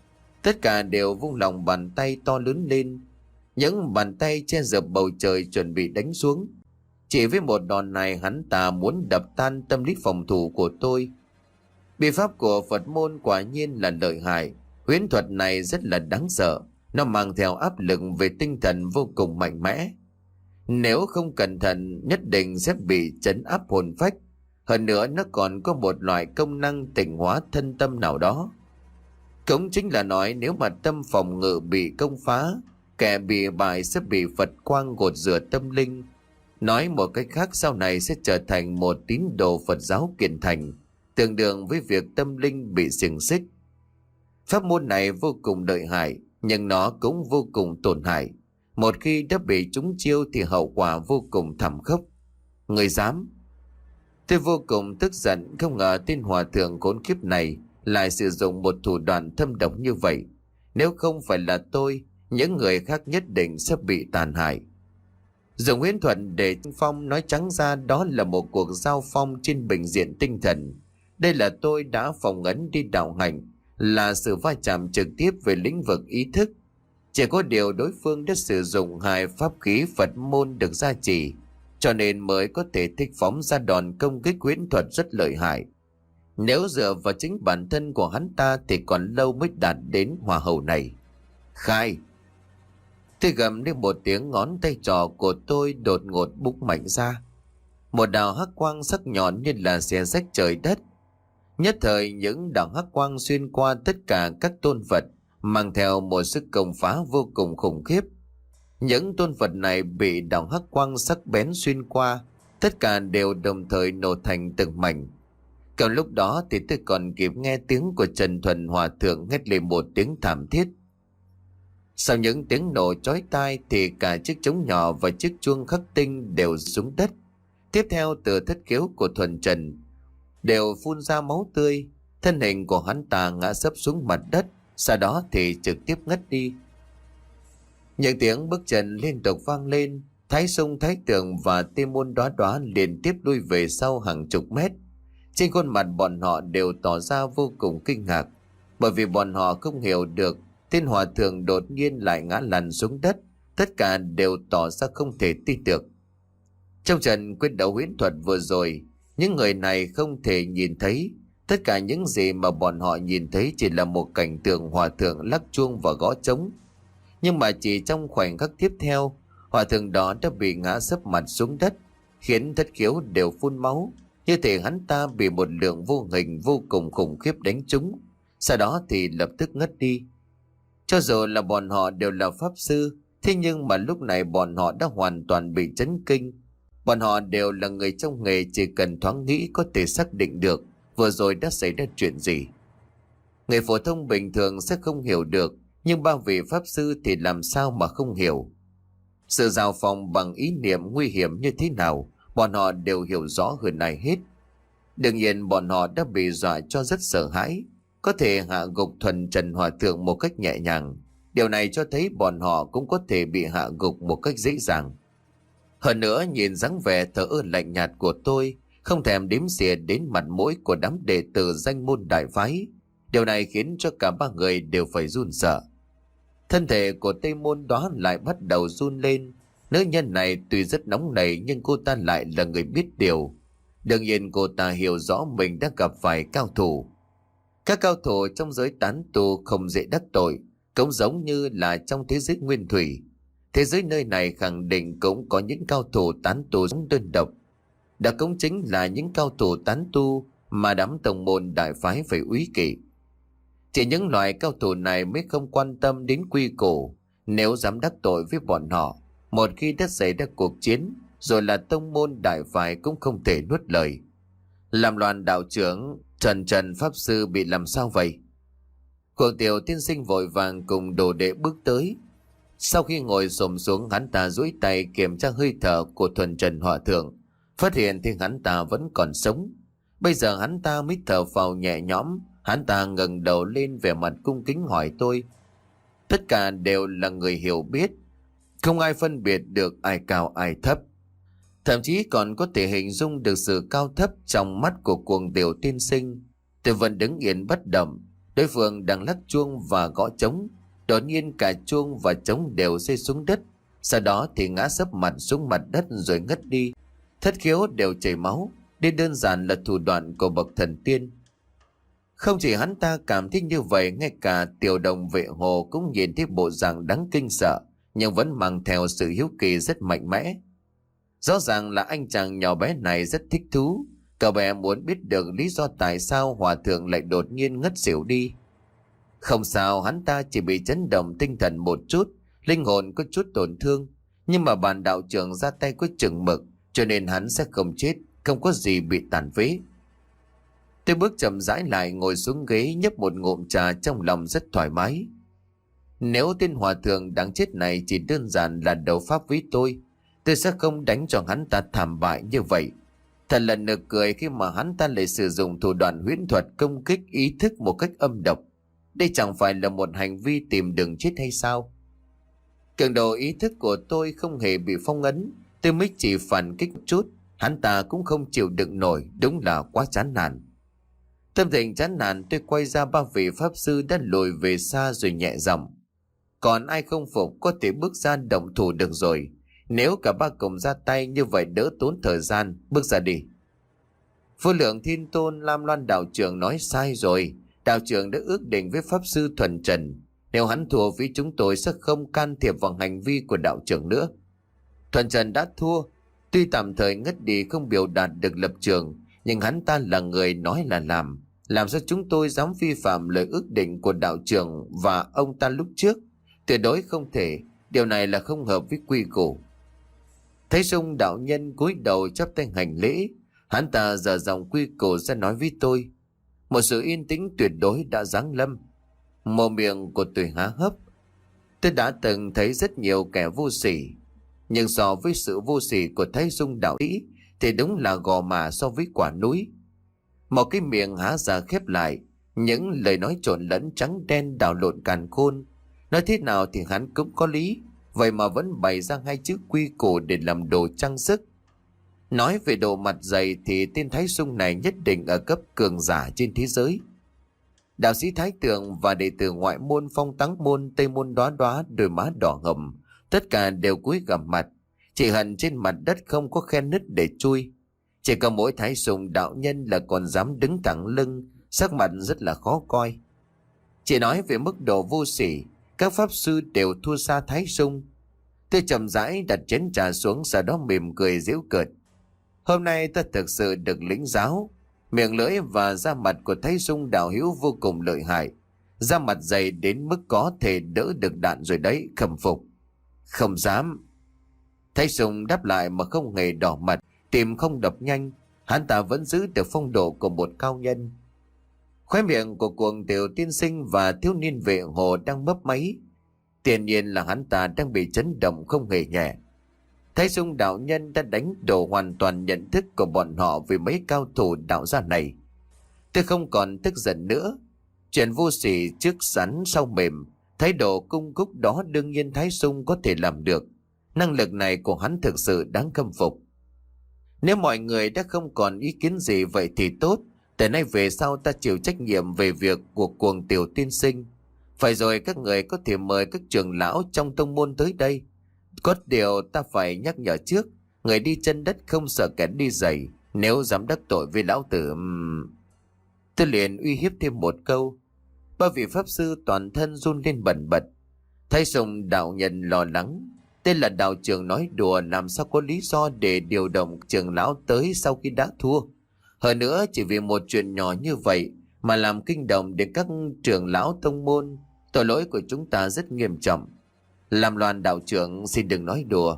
Tất cả đều vung lòng bàn tay to lớn lên. Những bàn tay che dập bầu trời chuẩn bị đánh xuống. Chỉ với một đòn này hắn ta muốn đập tan tâm lý phòng thủ của tôi. Bí pháp của Phật môn quả nhiên là lợi hại. Huyễn thuật này rất là đáng sợ. Nó mang theo áp lực về tinh thần vô cùng mạnh mẽ. Nếu không cẩn thận nhất định sẽ bị trấn áp hồn phách. Hơn nữa nó còn có một loại công năng tịnh hóa thân tâm nào đó. Cũng chính là nói nếu mà tâm phòng ngự bị công phá, kẻ bị bại sẽ bị Phật quang gột rửa tâm linh. Nói một cách khác, sau này sẽ trở thành một tín đồ Phật giáo kiên thành, tương đương với việc tâm linh bị xiềng xích. Pháp môn này vô cùng lợi hại, nhưng nó cũng vô cùng tổn hại. Một khi đã bị trúng chiêu thì hậu quả vô cùng thảm khốc. Người dám? Tôi vô cùng tức giận, không ngờ tên hòa thượng khốn kiếp này lại sử dụng một thủ đoạn thâm độc như vậy. Nếu không phải là tôi, những người khác nhất định sẽ bị tàn hại. Dùng huyễn thuật để phong, nói trắng ra đó là một cuộc giao phong trên bình diện tinh thần. Đây là tôi đã phòng ấn đi đạo hành, là sự va chạm trực tiếp về lĩnh vực ý thức. Chỉ có điều đối phương đã sử dụng hai pháp khí Phật môn được gia trì, cho nên mới có thể thích phóng ra đòn công kích huyễn thuật rất lợi hại. Nếu dựa vào chính bản thân của hắn ta thì còn lâu mới đạt đến hòa hậu này. Khai! Tôi gầm lên một tiếng, ngón tay trỏ của tôi đột ngột búng mạnh ra. Một đạo hắc quang sắc nhọn như là xé rách trời đất. Nhất thời những đạo hắc quang xuyên qua tất cả các tôn Phật, mang theo một sức công phá vô cùng khủng khiếp. Những tôn Phật này bị đạo hắc quang sắc bén xuyên qua, tất cả đều đồng thời nổ thành từng mảnh. Còn lúc đó thì tôi còn kịp nghe tiếng của Trần Thuần Hòa Thượng hét lên một tiếng thảm thiết. Sau những tiếng nổ chói tai thì cả chiếc trống nhỏ và chiếc chuông khắc tinh đều xuống đất. Tiếp theo từ thất khiếu của Thuần Trần đều phun ra máu tươi. Thân hình của hắn ta ngã sấp xuống mặt đất, sau đó thì trực tiếp ngất đi. Những tiếng bước chân liên tục vang lên. Thái Sung, Thái Tường và Tê Môn Đóa Đóa liên tiếp lui về sau hàng chục mét. Trên khuôn mặt bọn họ đều tỏ ra vô cùng kinh ngạc, bởi vì bọn họ không hiểu được tên hòa thượng đột nhiên lại ngã lăn xuống đất. Tất cả đều tỏ ra không thể tin được. Trong trận quyết đấu huyễn thuật vừa rồi, những người này không thể nhìn thấy. Tất cả những gì mà bọn họ nhìn thấy chỉ là một cảnh tượng hòa thượng lắc chuông và gõ trống. Nhưng mà chỉ trong khoảnh khắc tiếp theo, hòa thượng đó đã bị ngã sấp mặt xuống đất, khiến thất khiếu đều phun máu, như thể hắn ta bị một lượng vô hình vô cùng khủng khiếp đánh trúng, sau đó thì lập tức ngất đi. Cho dù là bọn họ đều là pháp sư, thế nhưng mà lúc này bọn họ đã hoàn toàn bị chấn kinh. Bọn họ đều là người trong nghề, chỉ cần thoáng nghĩ có thể xác định được vừa rồi đã xảy ra chuyện gì. Người phổ thông bình thường sẽ không hiểu được, nhưng ba vị pháp sư thì làm sao mà không hiểu. Sự giao phòng bằng ý niệm nguy hiểm như thế nào, bọn họ đều hiểu rõ hơn ai hết. Đương nhiên bọn họ đã bị dọa cho rất sợ hãi, có thể hạ gục Thuần Trần Hòa Thượng một cách nhẹ nhàng. Điều này cho thấy bọn họ cũng có thể bị hạ gục một cách dễ dàng. Hơn nữa, nhìn dáng vẻ thờ ơ lạnh nhạt của tôi, không thèm đếm xỉa đến mặt mũi của đám đệ tử danh môn đại phái, điều này khiến cho cả ba người đều phải run sợ. Thân thể của Tây Môn Đóa lại bắt đầu run lên. Nữ nhân này tuy rất nóng nảy nhưng cô ta lại là người biết điều. Đương nhiên cô ta hiểu rõ mình đã gặp phải cao thủ. Các cao thủ trong giới tán tu không dễ đắc tội, cũng giống như là trong thế giới nguyên thủy. Thế giới nơi này khẳng định cũng có những cao thủ tán tu sống đơn độc. Đó cũng chính là những cao thủ tán tu mà đám tông môn đại phái phải úy kỵ. Chỉ những loại cao thủ này mới không quan tâm đến quy củ. Nếu dám đắc tội với bọn họ, một khi đã xảy ra cuộc chiến, rồi là tông môn đại phái cũng không thể nuốt lời. Làm loạn đạo trưởng, Trần Trần Pháp Sư bị làm sao vậy? Cuồng Tiểu tiên sinh vội vàng cùng đồ đệ bước tới. Sau khi ngồi xổm xuống, hắn ta duỗi tay kiểm tra hơi thở của Thuần Trần Hòa Thượng, phát hiện thì hắn ta vẫn còn sống. Bây giờ hắn ta mới thở phào nhẹ nhõm. Hắn ta ngẩng đầu lên, vẻ mặt cung kính hỏi tôi. Tất cả đều là người hiểu biết, không ai phân biệt được ai cao ai thấp, thậm chí còn có thể hình dung được sự cao thấp trong mắt của Cuồng Tiểu tiên sinh. Tôi vẫn đứng yên bất động, Đối phương đang lắc chuông và gõ trống. Đột nhiên cả chuông và trống đều rơi xuống đất. Sau đó thì ngã sấp mặt xuống mặt đất rồi ngất đi. Thất khiếu đều chảy máu. Đây đơn giản là thủ đoạn của bậc thần tiên. Không chỉ hắn ta cảm thấy như vậy, ngay cả tiểu đồng vệ hồ cũng nhìn thấy bộ dạng đáng kinh sợ, nhưng vẫn mang theo sự hiếu kỳ rất mạnh mẽ. Rõ ràng là anh chàng nhỏ bé này rất thích thú. Cậu bé muốn biết được lý do tại sao hòa thượng lại đột nhiên ngất xỉu đi. Không sao, hắn ta chỉ bị chấn động tinh thần một chút, linh hồn có chút tổn thương. Nhưng mà bản đạo trưởng ra tay có chừng mực, cho nên hắn sẽ không chết, không có gì bị tàn phế. Tôi bước chậm rãi lại ngồi xuống ghế, nhấp một ngụm trà, trong lòng rất thoải mái. Nếu tên hòa thượng đáng chết này chỉ đơn giản là đấu pháp với tôi, tôi sẽ không đánh cho hắn ta thảm bại như vậy. Thật là nực cười khi mà hắn ta lại sử dụng thủ đoạn huyễn thuật công kích ý thức một cách âm độc. Đây chẳng phải là một hành vi tìm đường chết hay sao? Cường độ ý thức của tôi không hề bị phong ấn, tôi mới chỉ phản kích một chút, hắn ta cũng không chịu đựng nổi, đúng là quá chán nản. Tâm tình chán nản, tôi quay ra ba vị pháp sư đã lùi về xa rồi nhẹ giọng: còn ai không phục có thể bước ra động thủ được rồi. Nếu cả ba cùng ra tay như vậy đỡ tốn thời gian, bước ra đi. Vô Lượng Thiên Tôn Lam Loan đạo trưởng nói sai rồi. Đạo trưởng đã ước định với pháp sư Thuần Trần, nếu hắn thua với chúng tôi sẽ không can thiệp vào hành vi của đạo trưởng nữa. Thuần Trần đã thua, tuy tạm thời ngất đi không biểu đạt được lập trường, nhưng hắn ta là người nói là làm. Làm sao chúng tôi dám vi phạm lời ước định của đạo trưởng và ông ta lúc trước? Tuyệt đối không thể, điều này là không hợp với quy củ. Thấy Sung đạo nhân cúi đầu chắp tay hành lễ, hắn ta giở dòng quy củ ra nói với tôi. Một sự yên tĩnh tuyệt đối đã giáng lâm. Mồm miệng của tôi há hấp. Tôi đã từng thấy rất nhiều kẻ vô sỉ, nhưng so với sự vô sỉ của Thái Dung đạo sĩ thì đúng là gò má so với quả núi. Một cái miệng há ra khép lại, những lời nói trộn lẫn trắng đen đảo lộn càn khôn. Nói thế nào thì hắn cũng có lý, vậy mà vẫn bày ra hai chữ quy củ để làm đồ trang sức. Nói về độ mặt dày thì tên Thái Sung này nhất định ở cấp cường giả trên thế giới. Đạo sĩ Thái Tường và đệ tử ngoại môn Phong Táng môn Tây môn Đóa Đóa đôi má đỏ hầm, tất cả đều cúi gằm mặt, chỉ hận trên mặt đất không có khe nứt để chui. Chỉ có mỗi Thái Sung đạo nhân là còn dám đứng thẳng lưng, sắc mặt rất là khó coi. Chỉ nói về mức độ vô sỉ, các pháp sư đều thua xa Thái Sung. Tôi chậm rãi đặt chén trà xuống, sau đó mỉm cười giễu cợt. Hôm nay ta thực sự được lĩnh giáo. Miệng lưỡi và da mặt của Thái Sung đạo hữu vô cùng lợi hại. Da mặt dày đến mức có thể đỡ được đạn rồi đấy, khâm phục. Không dám. Thái Sung đáp lại mà không hề đỏ mặt, tim không đập nhanh. Hắn ta vẫn giữ được phong độ của một cao nhân. Khóe miệng của cuồng tiểu tiên sinh và thiếu niên vệ hồ đang mấp máy. Tiền nhiên là hắn ta đang bị chấn động không hề nhẹ. Thái Sung đạo nhân đã đánh đổ hoàn toàn nhận thức của bọn họ vì mấy cao thủ đạo gia này. Tôi không còn tức giận nữa. Chuyện vô sỉ trước rắn sau mềm, thái độ cung cúc đó đương nhiên Thái Sung có thể làm được. Năng lực này của hắn thực sự đáng khâm phục. Nếu mọi người đã không còn ý kiến gì vậy thì tốt. Từ nay về sau ta chịu trách nhiệm về việc của cuồng tiểu tiên sinh. Phải rồi, các người có thể mời các trưởng lão trong tông môn tới đây. Có điều ta phải nhắc nhở trước, người đi chân đất không sợ kẻ đi giày. Nếu dám đắc tội với lão tử... Tôi liền uy hiếp thêm một câu. Ba vị pháp sư toàn thân run lên bần bật. Thái Sung đạo nhân lo lắng. Tên là đạo trưởng nói đùa, làm sao có lý do để điều động trưởng lão tới sau khi đã thua. Hơn nữa, chỉ vì một chuyện nhỏ như vậy mà làm kinh động đến các trưởng lão tông môn. Tội lỗi của chúng ta rất nghiêm trọng. Làm Loan đạo trưởng xin đừng nói đùa.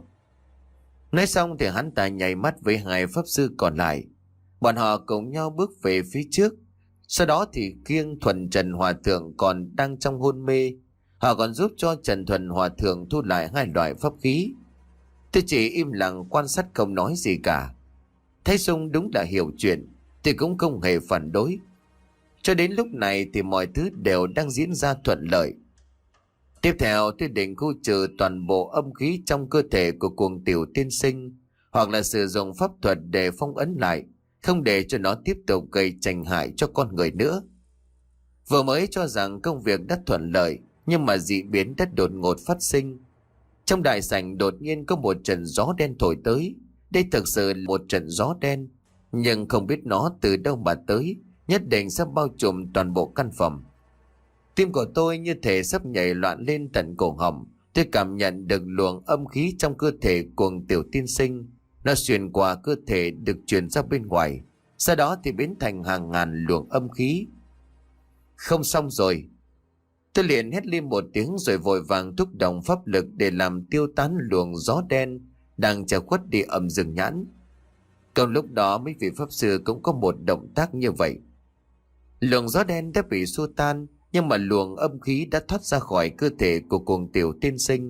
Nói xong thì hắn ta nhảy mắt với hai pháp sư còn lại. Bọn họ cùng nhau bước về phía trước. Sau đó thì kiêng Thuần Trần Hòa Thượng còn đang trong hôn mê. Họ còn giúp cho Trần Thuần Hòa Thượng thu lại hai loại pháp khí. Tôi chỉ im lặng quan sát không nói gì cả. Thái Sung đúng là hiểu chuyện, thì cũng không hề phản đối. Cho đến lúc này thì mọi thứ đều đang diễn ra thuận lợi. Tiếp theo tôi định khu trừ toàn bộ âm khí trong cơ thể của cuồng tiểu tiên sinh, hoặc là sử dụng pháp thuật để phong ấn lại, không để cho nó tiếp tục gây tranh hại cho con người nữa. Vừa mới cho rằng công việc đã thuận lợi, nhưng mà dị biến đã đột ngột phát sinh. Trong đại sảnh đột nhiên có một trận gió đen thổi tới. Đây thực sự là một trận gió đen, nhưng không biết nó từ đâu mà tới, nhất định sẽ bao trùm toàn bộ căn phòng. Tim của tôi như thể sắp nhảy loạn lên tận cổ họng. Tôi cảm nhận được luồng âm khí trong cơ thể cuồng tiểu tiên sinh. Nó xuyên qua cơ thể được truyền ra bên ngoài, sau đó thì biến thành hàng ngàn luồng âm khí. Không xong rồi. Tôi liền hét lên một tiếng rồi vội vàng thúc động pháp lực để làm tiêu tán luồng gió đen đang che khuất đi âm dương nhãn. Còn lúc đó mấy vị pháp sư cũng có một động tác như vậy. Luồng gió đen đã bị xua tan, nhưng mà luồng âm khí đã thoát ra khỏi cơ thể của cuồng tiểu tiên sinh.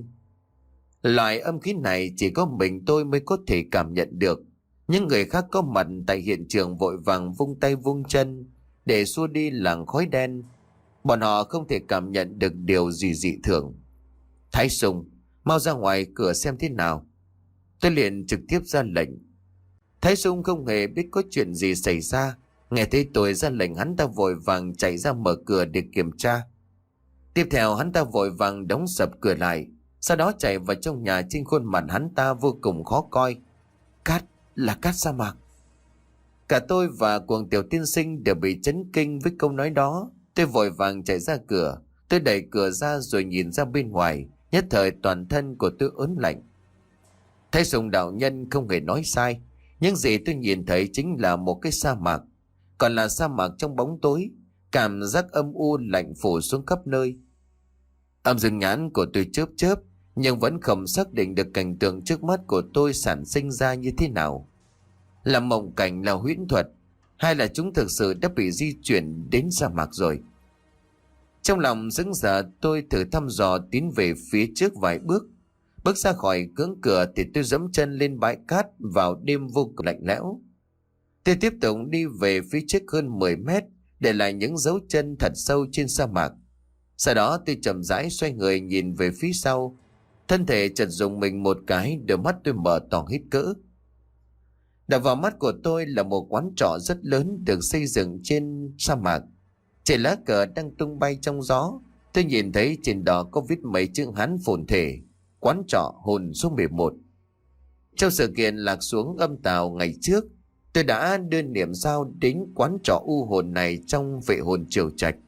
Loại âm khí này chỉ có mình tôi mới có thể cảm nhận được. Những người khác có mặt tại hiện trường vội vàng vung tay vung chân để xua đi làn khói đen. Bọn họ không thể cảm nhận được điều gì dị thường. Thái Sùng, mau ra ngoài cửa xem thế nào. Tôi liền trực tiếp ra lệnh. Thái Sùng không hề biết có chuyện gì xảy ra. Nghe thấy tôi ra lệnh, hắn ta vội vàng chạy ra mở cửa để kiểm tra. Tiếp theo hắn ta vội vàng đóng sập cửa lại, sau đó chạy vào trong nhà. Trên khuôn mặt hắn ta vô cùng khó coi. Cát, là cát sa mạc. Cả tôi và cuồng tiểu tiên sinh đều bị chấn kinh với câu nói đó. Tôi vội vàng chạy ra cửa. Tôi đẩy cửa ra rồi nhìn ra bên ngoài. Nhất thời toàn thân của tôi ớn lạnh. Thái Sùng đạo nhân không hề nói sai. Những gì tôi nhìn thấy chính là một cái sa mạc. Còn là sa mạc trong bóng tối. Cảm giác âm u lạnh phủ xuống khắp nơi. Âm dương nhãn của tôi chớp chớp, nhưng vẫn không xác định được cảnh tượng trước mắt của tôi sản sinh ra như thế nào. Là mộng cảnh, là huyễn thuật, hay là chúng thực sự đã bị di chuyển đến sa mạc rồi? Trong lòng sững sờ, tôi thử thăm dò tiến về phía trước vài bước. Bước ra khỏi ngưỡng cửa thì tôi giẫm chân lên bãi cát vào đêm vô cùng lạnh lẽo. Tôi tiếp tục đi về phía trước hơn mười mét, để lại những dấu chân thật sâu trên sa mạc. Sau đó tôi chậm rãi xoay người nhìn về phía sau. Thân thể chợt rùng mình một cái, đôi mắt tôi mở to hết cỡ. Đập vào mắt của tôi là một quán trọ rất lớn được xây dựng trên sa mạc. Trên lá cờ đang tung bay trong gió, tôi nhìn thấy trên đó có viết mấy chữ Hán phồn thể: quán trọ hồn số mười một. Trong sự kiện lạc xuống âm tào ngày trước, tôi đã đưa niệm giao đến quán trọ u hồn này trong vệ hồn triều trạch.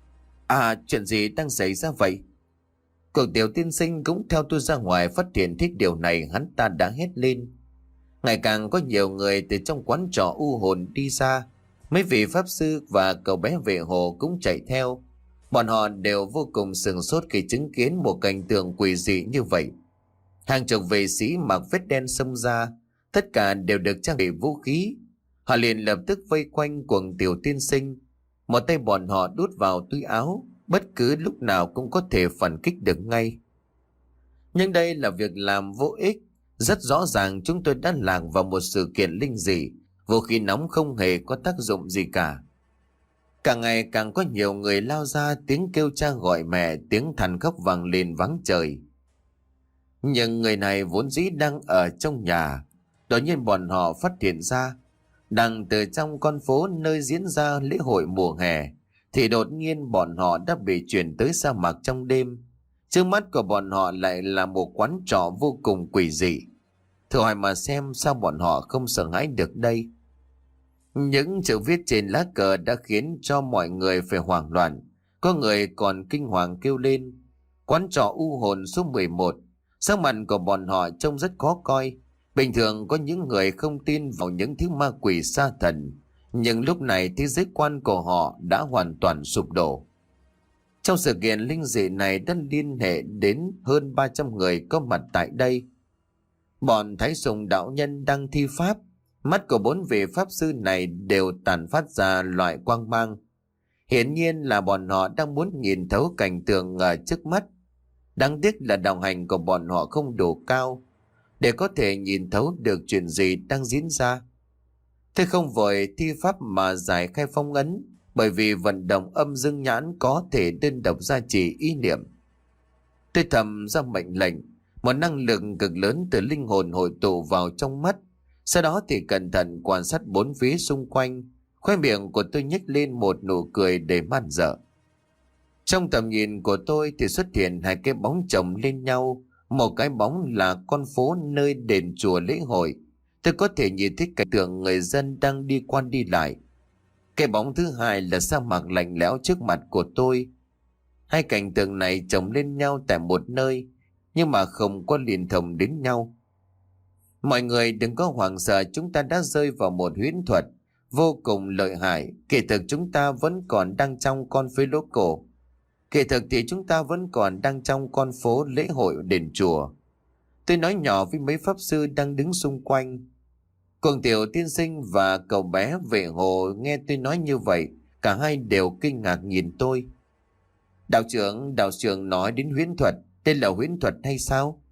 À, chuyện gì đang xảy ra vậy? Cường tiểu tiên sinh cũng theo tôi ra ngoài, phát hiện thích điều này, hắn ta đã hét lên. Ngày càng có nhiều người từ trong quán trọ u hồn đi ra. Mấy vị pháp sư và cậu bé vệ hồ cũng chạy theo. Bọn họ đều vô cùng sửng sốt khi chứng kiến một cảnh tượng quỷ dị như vậy. Hàng chục vệ sĩ mặc vest đen xông ra, tất cả đều được trang bị vũ khí. Họ liền lập tức vây quanh cuồng tiểu tiên sinh. Một tay bọn họ đút vào túi áo, bất cứ lúc nào cũng có thể phản kích được ngay. Nhưng đây là việc làm vô ích. Rất rõ ràng chúng tôi đã lạc vào một sự kiện linh dị. Vũ khí nóng không hề có tác dụng gì cả. Càng ngày càng có nhiều người lao ra, tiếng kêu cha gọi mẹ, tiếng than khóc vang lên vắng trời. Nhưng người này vốn dĩ đang ở trong nhà. Đột nhiên bọn họ phát hiện ra, đang từ trong con phố nơi diễn ra lễ hội mùa hè, thì đột nhiên bọn họ đã bị chuyển tới sa mạc trong đêm. Trước mắt của bọn họ lại là một quán trọ vô cùng quỷ dị. Thử hỏi mà xem sao bọn họ không sợ hãi được đây. Những chữ viết trên lá cờ đã khiến cho mọi người phải hoảng loạn. Có người còn kinh hoàng kêu lên: quán trọ u hồn số mười một. Sắc mặt của bọn họ trông rất khó coi. Bình thường có những người không tin vào những thứ ma quỷ sa thần, nhưng lúc này thế giới quan của họ đã hoàn toàn sụp đổ. Trong sự kiện linh dị này đã liên hệ đến hơn ba trăm người có mặt tại đây. Bọn Thái Sùng đạo nhân đang thi pháp. Mắt của bốn vị pháp sư này đều tản phát ra loại quang mang. Hiển nhiên là bọn họ đang muốn nhìn thấu cảnh tượng ở trước mắt. Đáng tiếc là đạo hành của bọn họ không đủ cao để có thể nhìn thấu được chuyện gì đang diễn ra. Thế không vội thi pháp mà giải khai phong ấn, bởi vì vận động âm dương nhãn có thể đơn độc gia trì ý niệm. Tôi thầm ra mệnh lệnh, một năng lực cực lớn từ linh hồn hội tụ vào trong mắt. Sau đó thì cẩn thận quan sát bốn phía xung quanh. Khóe miệng của tôi nhếch lên một nụ cười để man dợ. Trong tầm nhìn của tôi thì xuất hiện hai cái bóng chồng lên nhau. Một cái bóng là con phố nơi đền chùa lễ hội. Tôi có thể nhìn thấy cảnh tượng người dân đang đi qua đi lại. Cái bóng thứ hai là sa mạc lạnh lẽo trước mặt của tôi. Hai cảnh tượng này chồng lên nhau tại một nơi, nhưng mà không có liên thông đến nhau. Mọi người đừng có hoảng sợ, chúng ta đã rơi vào một huyễn thuật vô cùng lợi hại. Kỳ thực chúng ta vẫn còn đang trong con phố lỗ cổ. Kỳ thực thì chúng ta vẫn còn đang trong con phố lễ hội đền chùa. Tôi nói nhỏ với mấy pháp sư đang đứng xung quanh. Cuồng Tiểu tiên sinh và cậu bé vệ hồ nghe tôi nói như vậy, cả hai đều kinh ngạc nhìn tôi. Đạo trưởng, đạo trưởng nói đến huyễn thuật, đây là huyễn thuật hay sao?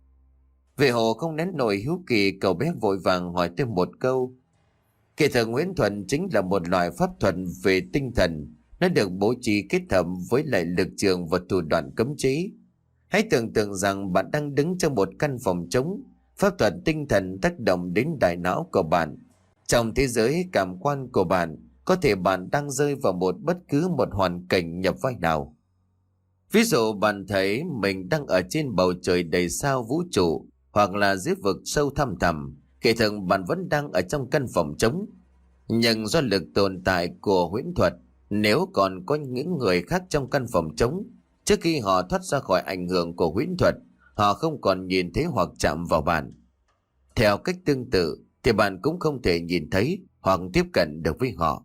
Vệ hồ không nén nổi hiếu kỳ, cậu bé vội vàng hỏi thêm một câu. Kỳ thực huyễn thuật chính là một loại pháp thuật về tinh thần, nó được bố trí kết hợp với lại lực trường và thủ đoạn cấm chế. Hãy tưởng tượng rằng bạn đang đứng trong một căn phòng trống, pháp thuật tinh thần tác động đến đại não của bạn. Trong thế giới cảm quan của bạn, có thể bạn đang rơi vào một bất cứ một hoàn cảnh nhập vai nào. Ví dụ bạn thấy mình đang ở trên bầu trời đầy sao vũ trụ, hoặc là dưới vực sâu thăm thẳm, kể thực bạn vẫn đang ở trong căn phòng trống. Nhưng do lực tồn tại của huyễn thuật, nếu còn có những người khác trong căn phòng trống, trước khi họ thoát ra khỏi ảnh hưởng của huyễn thuật, họ không còn nhìn thấy hoặc chạm vào bạn. Theo cách tương tự, thì bạn cũng không thể nhìn thấy hoặc tiếp cận được với họ.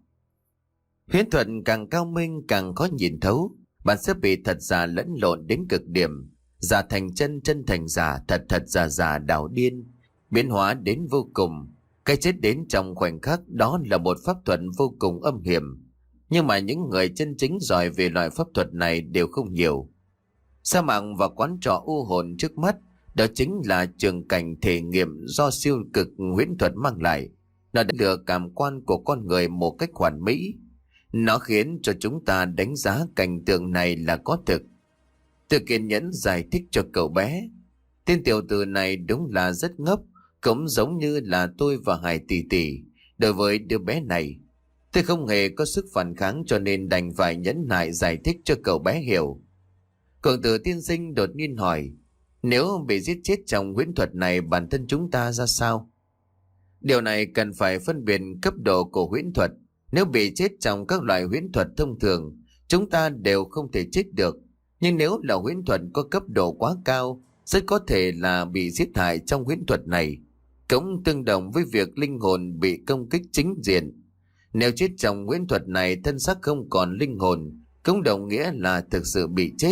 Huyễn thuật càng cao minh càng khó nhìn thấu, bạn sẽ bị thật giả lẫn lộn đến cực điểm, giả thành chân, chân thành giả, thật thật giả giả đảo điên, biến hóa đến vô cùng. Cái chết đến trong khoảnh khắc, đó là một pháp thuật vô cùng âm hiểm. Nhưng mà những người chân chính giỏi về loại pháp thuật này đều không nhiều. Sa mạc và quán trọ u hồn trước mắt, đó chính là trường cảnh thể nghiệm do siêu cực huyễn thuật mang lại. Nó đã lừa cảm quan của con người một cách hoàn mỹ. Nó khiến cho chúng ta đánh giá cảnh tượng này là có thực. Tôi kiên nhẫn giải thích cho cậu bé. Tên tiểu tử này đúng là rất ngốc, cũng giống như là tôi và Hải tỷ tỷ. Đối với đứa bé này, tôi không hề có sức phản kháng, cho nên đành phải nhẫn nại giải thích cho cậu bé hiểu. Cường tử tiên sinh đột nhiên hỏi, nếu bị giết chết trong huyễn thuật này, bản thân chúng ta ra sao? Điều này cần phải phân biệt cấp độ của huyễn thuật. Nếu bị chết trong các loại huyễn thuật thông thường, chúng ta đều không thể chết được. Nhưng nếu là huyễn thuật có cấp độ quá cao, rất có thể là bị giết hại trong huyễn thuật này. Cũng tương đồng với việc linh hồn bị công kích chính diện. Nếu chết trong huyễn thuật này, thân xác không còn linh hồn, cũng đồng nghĩa là thực sự bị chết.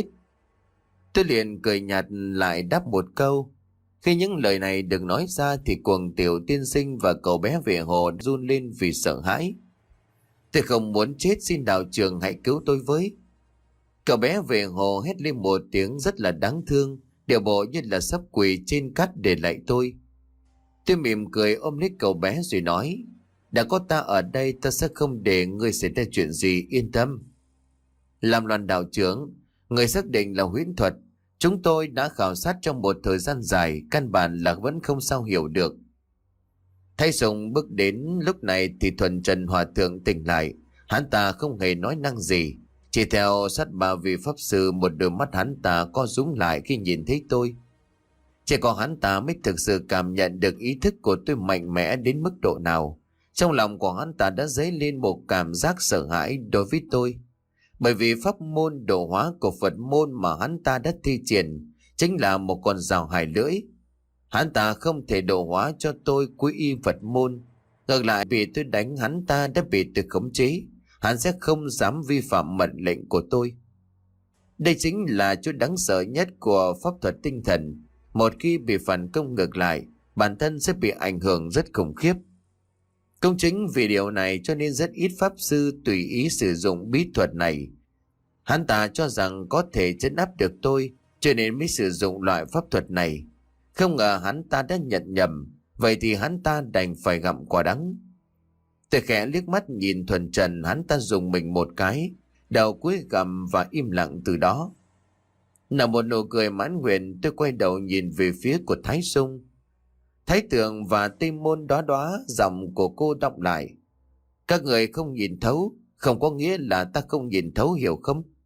Tôi liền cười nhạt lại đáp một câu. Khi những lời này được nói ra thì Cuồng Tiểu tiên sinh và cậu bé vệ hồ run lên vì sợ hãi. Tôi không muốn chết, xin đạo trưởng hãy cứu tôi với. Cậu bé vệ hồ hét lên một tiếng rất là đáng thương, điệu bộ như là sắp quỳ trên cát để lạy tôi. Tôi mỉm cười ôm lấy cậu bé rồi nói, đã có ta ở đây, ta sẽ không để ngươi xảy ra chuyện gì, yên tâm. Làm loan đạo trưởng, người xác định là huyễn thuật. Chúng tôi đã khảo sát trong một thời gian dài, căn bản là vẫn không sao hiểu được. Thay Sùng bước đến lúc này thì Thuần Trần Hòa Thượng tỉnh lại. Hắn ta không hề nói năng gì, chỉ theo sát ba vị pháp sư, một đôi mắt hắn ta co rúm lại khi nhìn thấy tôi. Chỉ có hắn ta mới thực sự cảm nhận được ý thức của tôi mạnh mẽ đến mức độ nào. Trong lòng của hắn ta đã dấy lên một cảm giác sợ hãi đối với tôi. Bởi vì pháp môn độ hóa của Phật môn mà hắn ta đã thi triển chính là một con dao hai lưỡi. Hắn ta không thể độ hóa cho tôi quy y Phật môn. Ngược lại, vì tôi đánh hắn ta đã bị tôi khống chế, hắn sẽ không dám vi phạm mệnh lệnh của tôi. Đây chính là chỗ đáng sợ nhất của pháp thuật tinh thần. Một khi bị phản công ngược lại, bản thân sẽ bị ảnh hưởng rất khủng khiếp. Cũng chính vì điều này cho nên rất ít pháp sư tùy ý sử dụng bí thuật này. Hắn ta cho rằng có thể trấn áp được tôi, cho nên mới sử dụng loại pháp thuật này. Không ngờ hắn ta đã nhận nhầm, vậy thì hắn ta đành phải gặm quả đắng. Tôi khẽ liếc mắt nhìn Thuần Trần, hắn ta dùng mình một cái, đầu cúi gặm và im lặng từ đó. Nở một nụ cười mãn nguyện, tôi quay đầu nhìn về phía của Thái Sung. Thái Tường và Tây Môn Đóa Đóa, giọng của cô đọc lại. Các người không nhìn thấu, không có nghĩa là ta không nhìn thấu, hiểu không?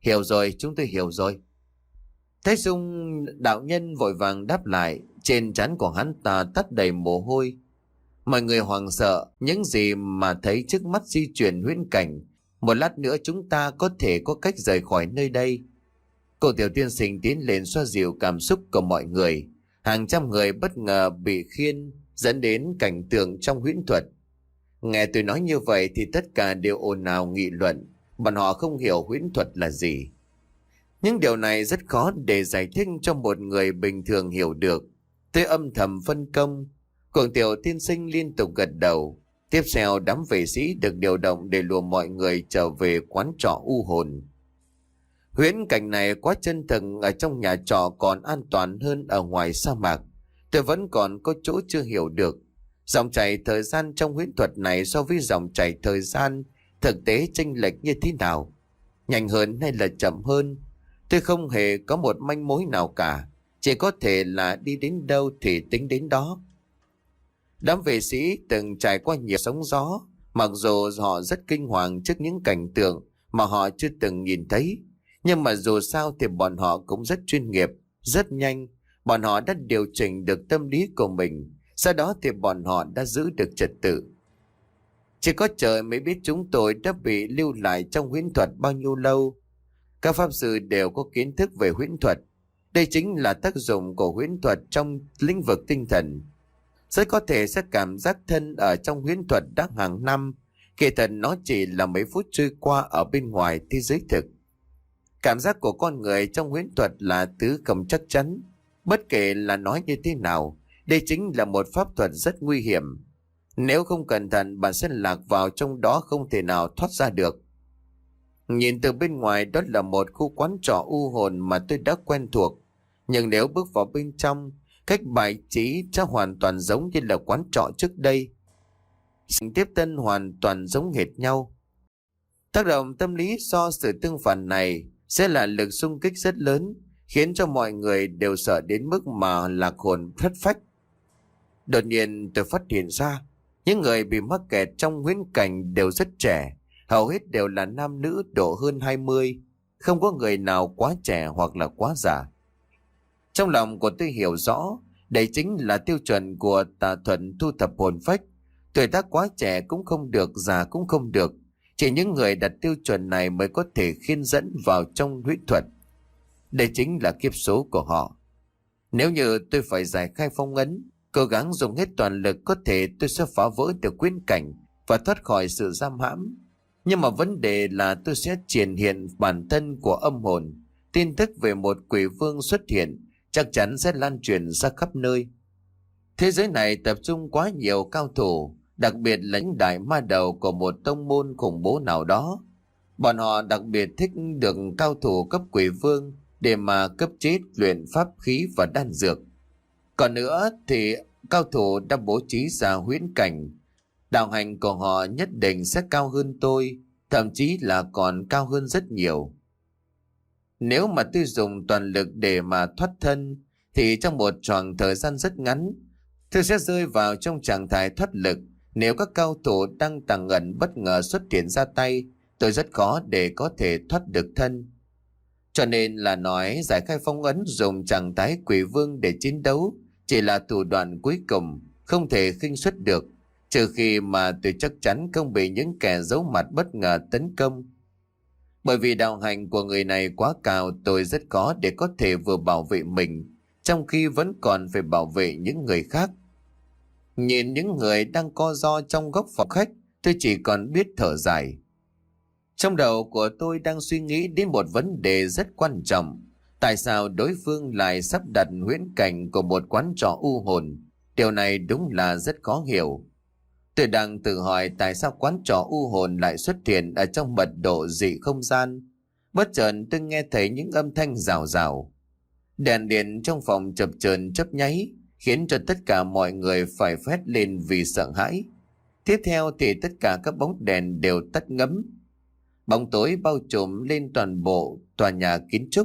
Hiểu rồi, chúng tôi hiểu rồi. Thế Dung đạo nhân vội vàng đáp lại, trên trán của hắn ta tắt đầy mồ hôi. Mọi người hoảng sợ, những gì mà thấy trước mắt di chuyển huyễn cảnh. Một lát nữa chúng ta có thể có cách rời khỏi nơi đây. Cô tiểu tiên sinh tiến lên xoa dịu cảm xúc của mọi người. Hàng trăm người bất ngờ bị khiên, dẫn đến cảnh tượng trong huyễn thuật. Nghe tôi nói như vậy thì tất cả đều ồn ào nghị luận. Bọn họ không hiểu huyễn thuật là gì. Nhưng điều này rất khó để giải thích cho một người bình thường hiểu được. Tôi âm thầm phân công. Cuồng tiểu tiên sinh liên tục gật đầu. Tiếp theo đám vệ sĩ được điều động để lùa mọi người trở về quán trọ u hồn. Huyễn cảnh này quá chân thực, ở trong nhà trọ còn an toàn hơn ở ngoài sa mạc. Tôi vẫn còn có chỗ chưa hiểu được. Dòng chảy thời gian trong huyễn thuật này so với dòng chảy thời gian thực tế chênh lệch như thế nào? Nhanh hơn hay là chậm hơn? Tôi không hề có một manh mối nào cả. Chỉ có thể là đi đến đâu thì tính đến đó. Đám vệ sĩ từng trải qua nhiều sóng gió, mặc dù họ rất kinh hoàng trước những cảnh tượng mà họ chưa từng nhìn thấy. Nhưng mà dù sao thì bọn họ cũng rất chuyên nghiệp, rất nhanh. Bọn họ đã điều chỉnh được tâm lý của mình. Sau đó thì bọn họ đã giữ được trật tự. Chỉ có trời mới biết chúng tôi đã bị lưu lại trong huyễn thuật bao nhiêu lâu. Các pháp sư đều có kiến thức về huyễn thuật. Đây chính là tác dụng của huyễn thuật trong lĩnh vực tinh thần. Rất có thể sẽ cảm giác thân ở trong huyễn thuật đã hàng năm. Kỳ thật nó chỉ là mấy phút trôi qua ở bên ngoài thế giới thực. Cảm giác của con người trong huyễn thuật là thứ không chắc chắn. Bất kể là nói như thế nào, đây chính là một pháp thuật rất nguy hiểm. Nếu không cẩn thận bạn sẽ lạc vào trong đó không thể nào thoát ra được. Nhìn từ bên ngoài đó là một khu quán trọ u hồn mà tôi đã quen thuộc. Nhưng nếu bước vào bên trong, cách bài trí sẽ hoàn toàn giống như là quán trọ trước đây. Sự tiếp tân hoàn toàn giống hệt nhau. Tác động tâm lý do sự tương phản này sẽ là lực xung kích rất lớn, khiến cho mọi người đều sợ đến mức mà lạc hồn thất phách. Đột nhiên tôi phát hiện ra, những người bị mắc kẹt trong huyễn cảnh đều rất trẻ, hầu hết đều là nam nữ độ hơn hai mươi, không có người nào quá trẻ hoặc là quá già. Trong lòng của tôi hiểu rõ, đây chính là tiêu chuẩn của tà thuật thu thập hồn phách. Tuổi tác quá trẻ cũng không được, già cũng không được. Chỉ những người đặt tiêu chuẩn này mới có thể khiên dẫn vào trong huyễn thuật. Đây chính là kiếp số của họ. Nếu như tôi phải giải khai phong ấn, cố gắng dùng hết toàn lực có thể, tôi sẽ phá vỡ được quyến cảnh và thoát khỏi sự giam hãm. Nhưng mà vấn đề là tôi sẽ triển hiện bản thân của âm hồn. Tin tức về một quỷ vương xuất hiện chắc chắn sẽ lan truyền ra khắp nơi. Thế giới này tập trung quá nhiều cao thủ, đặc biệt là những đại ma đầu của một tông môn khủng bố nào đó. Bọn họ đặc biệt thích được cao thủ cấp quỷ vương để mà cấp chế luyện pháp khí và đan dược. Còn nữa thì cao thủ đã bố trí ra huyễn cảnh. Đạo hành của họ nhất định sẽ cao hơn tôi, thậm chí là còn cao hơn rất nhiều. Nếu mà tôi dùng toàn lực để mà thoát thân, thì trong một khoảng thời gian rất ngắn, tôi sẽ rơi vào trong trạng thái thoát lực. Nếu các cao thủ đang tàng ẩn bất ngờ xuất hiện ra tay, tôi rất khó để có thể thoát được thân. Cho nên là nói giải khai phong ấn dùng trạng thái quỷ vương để chiến đấu chỉ là thủ đoạn cuối cùng, không thể khinh suất được, trừ khi mà tôi chắc chắn không bị những kẻ giấu mặt bất ngờ tấn công. Bởi vì đạo hành của người này quá cao, tôi rất khó để có thể vừa bảo vệ mình, trong khi vẫn còn phải bảo vệ những người khác. Nhìn những người đang co ro trong góc phòng khách, tôi chỉ còn biết thở dài. Trong đầu của tôi đang suy nghĩ đến một vấn đề rất quan trọng. Tại sao đối phương lại sắp đặt huyễn cảnh của một quán trọ u hồn? Điều này đúng là rất khó hiểu. Tôi đang tự hỏi tại sao quán trọ u hồn lại xuất hiện ở trong mật độ dị không gian. Bất chợt tôi nghe thấy những âm thanh rào rào. Đèn điện trong phòng chập chờn chớp nháy, khiến cho tất cả mọi người phải hét lên vì sợ hãi. Tiếp theo thì tất cả các bóng đèn đều tắt ngấm. Bóng tối bao trùm lên toàn bộ tòa nhà kiến trúc.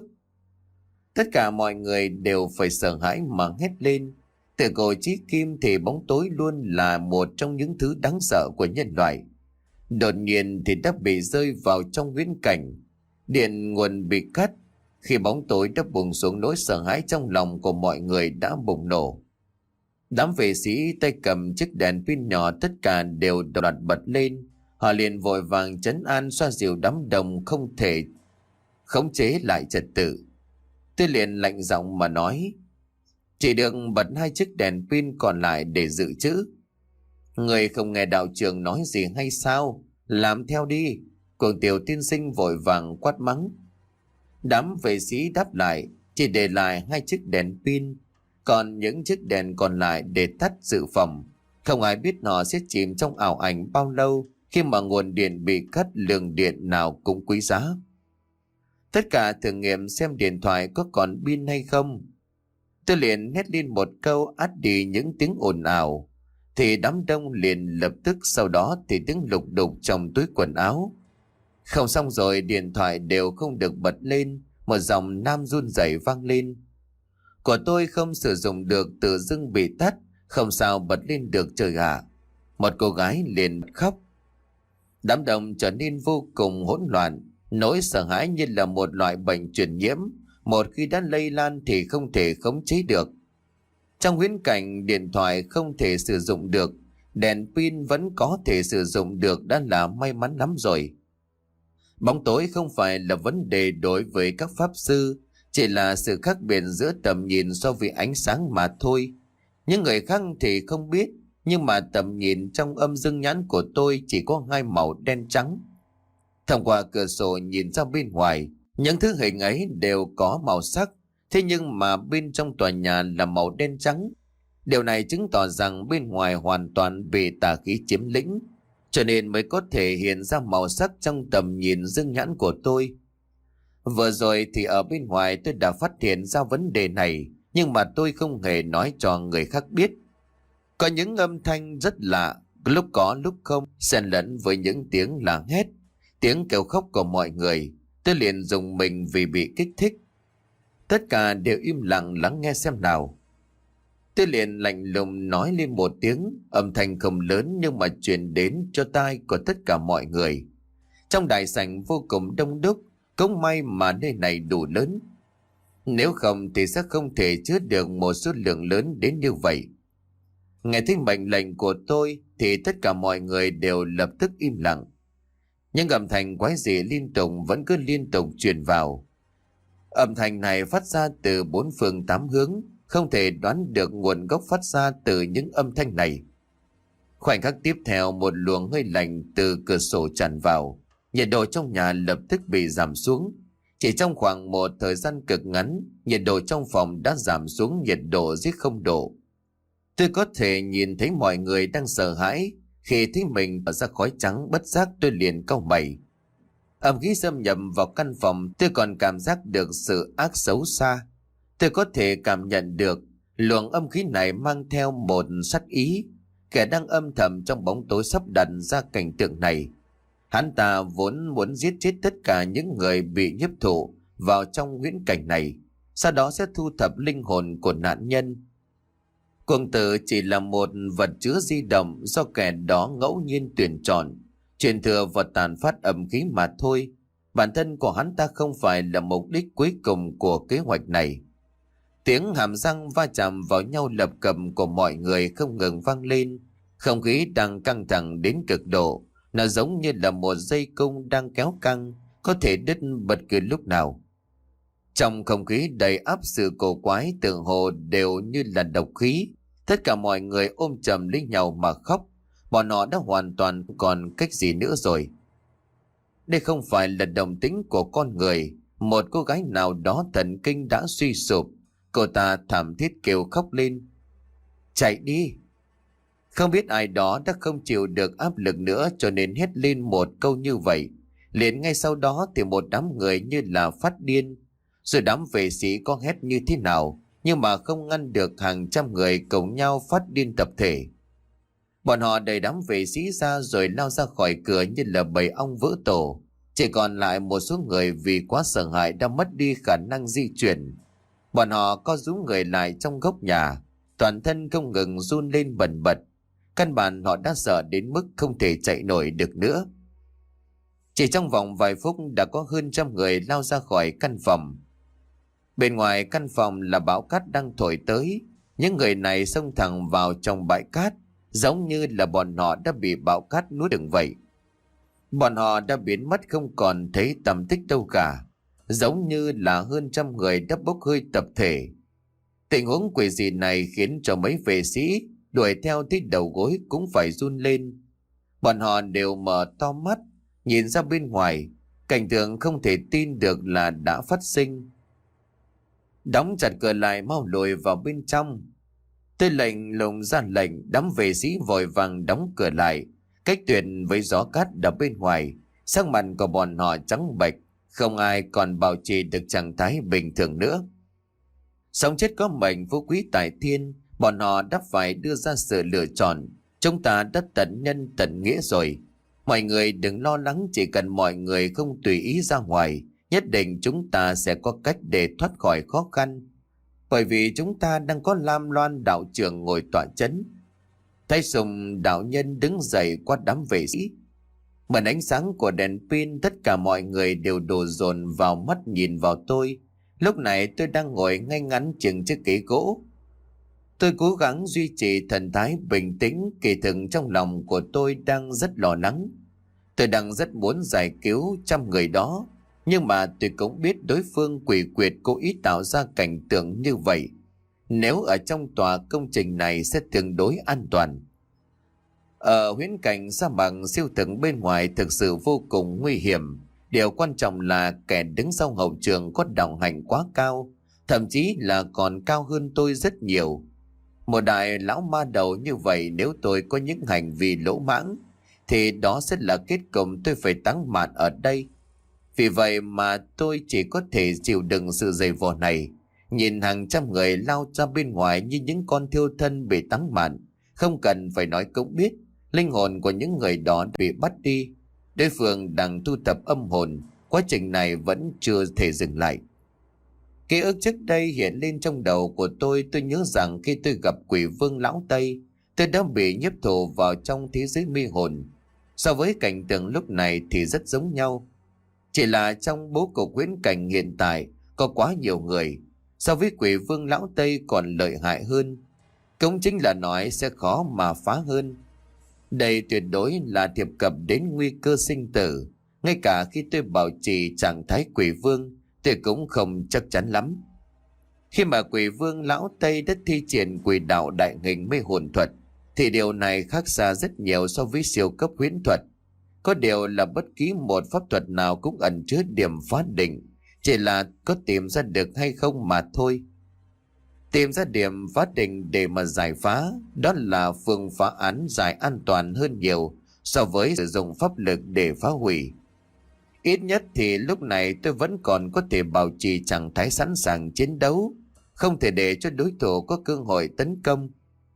Tất cả mọi người đều phải sợ hãi mà hét lên. Từ cổ chí kim thì bóng tối luôn là một trong những thứ đáng sợ của nhân loại. Đột nhiên thì đã bị rơi vào trong huyễn cảnh. Điện nguồn bị cắt. Khi bóng tối đã bùng xuống, nỗi sợ hãi trong lòng của mọi người đã bùng nổ. Đám vệ sĩ tay cầm chiếc đèn pin nhỏ tất cả đều đoạt bật lên. Họ liền vội vàng trấn an xoa dịu đám đông không thể khống chế lại trật tự. Tôi liền lạnh giọng mà nói: chỉ được bật hai chiếc đèn pin còn lại để dự trữ. Người không nghe đạo trưởng nói gì hay sao? Làm theo đi. Cuồng Tiểu tiên sinh vội vàng quát mắng. Đám vệ sĩ đáp lại: chỉ để lại hai chiếc đèn pin, còn những chiếc đèn còn lại để tắt dự phòng. Không ai biết họ sẽ chìm trong ảo ảnh bao lâu khi mà nguồn điện bị cắt, lượng điện nào cũng quý giá. Tất cả thử nghiệm xem điện thoại có còn pin hay không. Tôi liền hét lên một câu át đi những tiếng ồn ào, thì đám đông liền lập tức sau đó thì tiếng lục đục trong túi quần áo. Không xong rồi, điện thoại đều không được bật lên, một giọng nam run rẩy vang lên: của tôi không sử dụng được, tự dưng bị tắt, không sao bật lên được trời ạ. Một cô gái liền khóc. Đám đông trở nên vô cùng hỗn loạn. Nỗi sợ hãi như là một loại bệnh truyền nhiễm, một khi đã lây lan thì không thể khống chế được. Trong huyễn cảnh điện thoại không thể sử dụng được, đèn pin vẫn có thể sử dụng được đã là may mắn lắm rồi. Bóng tối không phải là vấn đề đối với các pháp sư, chỉ là sự khác biệt giữa tầm nhìn so với ánh sáng mà thôi. Những người khác thì không biết, nhưng mà tầm nhìn trong âm dương nhãn của tôi chỉ có hai màu đen trắng. Thông qua cửa sổ nhìn ra bên ngoài, những thứ hình ấy đều có màu sắc, thế nhưng mà bên trong tòa nhà là màu đen trắng. Điều này chứng tỏ rằng bên ngoài hoàn toàn bị tà khí chiếm lĩnh, cho nên mới có thể hiện ra màu sắc trong tầm nhìn dương nhãn của tôi. Vừa rồi thì ở bên ngoài tôi đã phát hiện ra vấn đề này, nhưng mà tôi không hề nói cho người khác biết. Có những âm thanh rất lạ, lúc có lúc không, xen lẫn với những tiếng la hét, tiếng kêu khóc của mọi người. Tôi liền dùng mình vì bị kích thích. Tất cả đều im lặng lắng nghe xem nào. Tôi liền lạnh lùng nói lên một tiếng, âm thanh không lớn nhưng mà truyền đến cho tai của tất cả mọi người. Trong đại sảnh vô cùng đông đúc, cũng may mà nơi này đủ lớn. Nếu không thì sẽ không thể chứa được một số lượng lớn đến như vậy. Nghe thấy mệnh lệnh của tôi thì tất cả mọi người đều lập tức im lặng. Nhưng âm thanh quái dị liên tục vẫn cứ liên tục truyền vào. Âm thanh này phát ra từ bốn phương tám hướng, không thể đoán được nguồn gốc phát ra từ những âm thanh này. Khoảnh khắc tiếp theo, một luồng hơi lạnh từ cửa sổ tràn vào. Nhiệt độ trong nhà lập tức bị giảm xuống. Chỉ trong khoảng một thời gian cực ngắn, nhiệt độ trong phòng đã giảm xuống nhiệt độ dưới không độ. Tôi có thể nhìn thấy mọi người đang sợ hãi. Khi thấy mình ở ra khói trắng, bất giác tôi liền cau mày. Âm khí xâm nhập vào căn phòng, tôi còn cảm giác được sự ác xấu xa. Tôi có thể cảm nhận được luồng âm khí này mang theo một sát ý. Kẻ đang âm thầm trong bóng tối sắp đặt ra cảnh tượng này. Hắn ta vốn muốn giết chết tất cả những người bị nhiếp thụ vào trong huyễn cảnh này, sau đó sẽ thu thập linh hồn của nạn nhân. Cuồng tử chỉ là một vật chứa di động do kẻ đó ngẫu nhiên tuyển chọn, truyền thừa và tàn phát âm khí mà thôi. Bản thân của hắn ta không phải là mục đích cuối cùng của kế hoạch này. Tiếng hàm răng va chạm vào nhau lập cập của mọi người không ngừng vang lên. Không khí đang căng thẳng đến cực độ. Nó giống như là một dây cung đang kéo căng, có thể đứt bất cứ lúc nào. Trong không khí đầy áp sự cổ quái tường hồ đều như là độc khí. Tất cả mọi người ôm chầm lấy nhau mà khóc. Bọn họ đã hoàn toàn không còn cách gì nữa rồi. Đây không phải là đồng tính của con người. Một cô gái nào đó thần kinh đã suy sụp. Cô ta thảm thiết kêu khóc lên: chạy đi! Không biết ai đó đã không chịu được áp lực nữa cho nên hét lên một câu như vậy. Liền ngay sau đó thì một đám người như là phát điên. Rồi đám vệ sĩ có hét như thế nào, nhưng mà không ngăn được hàng trăm người cùng nhau phát điên tập thể. Bọn họ đẩy đám vệ sĩ ra rồi lao ra khỏi cửa như là bầy ong vỡ tổ. Chỉ còn lại một số người vì quá sợ hãi đã mất đi khả năng di chuyển. Bọn họ co rúm người lại trong góc nhà, toàn thân không ngừng run lên bần bật. Căn bản họ đã sợ đến mức không thể chạy nổi được nữa. Chỉ trong vòng vài phút đã có hơn trăm người lao ra khỏi căn phòng. Bên ngoài căn phòng là bão cát đang thổi tới. Những người này xông thẳng vào trong bãi cát, giống như là bọn họ đã bị bão cát nuốt chửng vậy. Bọn họ đã biến mất không còn thấy tầm tích đâu cả, giống như là hơn trăm người đã bốc hơi tập thể. Tình huống quỷ dị này khiến cho mấy vệ sĩ đuổi theo tới đầu gối cũng phải run lên. Bọn họ đều mở to mắt, nhìn ra bên ngoài, cảnh tượng không thể tin được là đã phát sinh. Đóng chặt cửa lại, mau lùi vào bên trong. Tôi lệnh lùng ra lệnh, đám vệ sĩ vội vàng đóng cửa lại, cách tuyệt với gió cát đập bên ngoài. Sắc mặt của bọn họ trắng bệch, không ai còn bảo trì được trạng thái bình thường nữa. Sống chết có mệnh, phú quý tại thiên, bọn họ đã phải đưa ra sự lựa chọn. Chúng ta đã tận nhân tận nghĩa rồi. Mọi người đừng lo lắng, chỉ cần mọi người không tùy ý ra ngoài, nhất định chúng ta sẽ có cách để thoát khỏi khó khăn. Bởi vì chúng ta đang có Lam Loan đạo trưởng ngồi tọa chấn. Thái Sùng đạo nhân đứng dậy qua đám vệ sĩ. Màn ánh sáng của đèn pin, tất cả mọi người đều đổ dồn vào mắt nhìn vào tôi. Lúc này tôi đang ngồi ngay ngắn chừng chiếc ghế gỗ. Tôi cố gắng duy trì thần thái bình tĩnh, kỳ thực trong lòng của tôi đang rất lo lắng. Tôi đang rất muốn giải cứu trăm người đó, nhưng mà tôi cũng biết đối phương quỷ quyệt cố ý tạo ra cảnh tượng như vậy. Nếu ở trong tòa công trình này sẽ tương đối an toàn. Ở huyễn cảnh sa mạc siêu thực bên ngoài thực sự vô cùng nguy hiểm. Điều quan trọng là kẻ đứng sau hậu trường có đạo hạnh quá cao, thậm chí là còn cao hơn tôi rất nhiều. Một đại lão ma đầu như vậy, nếu tôi có những hành vi lỗ mãng thì đó sẽ là kết cục tôi phải táng mạng ở đây. Vì vậy mà tôi chỉ có thể chịu đựng sự dày vò này, nhìn hàng trăm người lao ra bên ngoài như những con thiêu thân bị táng mạng. Không cần phải nói cũng biết, linh hồn của những người đó bị bắt đi. Đối phương đang thu thập âm hồn, quá trình này vẫn chưa thể dừng lại. Ký ức trước đây hiện lên trong đầu của tôi. Tôi nhớ rằng khi tôi gặp quỷ vương lão Tây, tôi đã bị nhiếp thụ vào trong thế giới mê hồn. So với cảnh tượng lúc này thì rất giống nhau. Chỉ là trong bố cục huyễn cảnh hiện tại có quá nhiều người, so với quỷ vương lão Tây còn lợi hại hơn. Cũng chính là nói sẽ khó mà phá hơn. Đây tuyệt đối là thiệp cập đến nguy cơ sinh tử. Ngay cả khi tôi bảo trì trạng thái quỷ vương, tôi cũng không chắc chắn lắm. Khi mà quỷ vương lão Tây đã thi triển quỷ đạo đại hình mê hồn thuật, thì điều này khác xa rất nhiều so với siêu cấp huyễn thuật. Có điều là bất kỳ một pháp thuật nào cũng ẩn chứa điểm phá định, chỉ là có tìm ra được hay không mà thôi. Tìm ra điểm phá định để mà giải phá, đó là phương phá án giải an toàn hơn nhiều so với sử dụng pháp lực để phá hủy. Ít nhất thì lúc này tôi vẫn còn có thể bảo trì trạng thái sẵn sàng chiến đấu, không thể để cho đối thủ có cơ hội tấn công.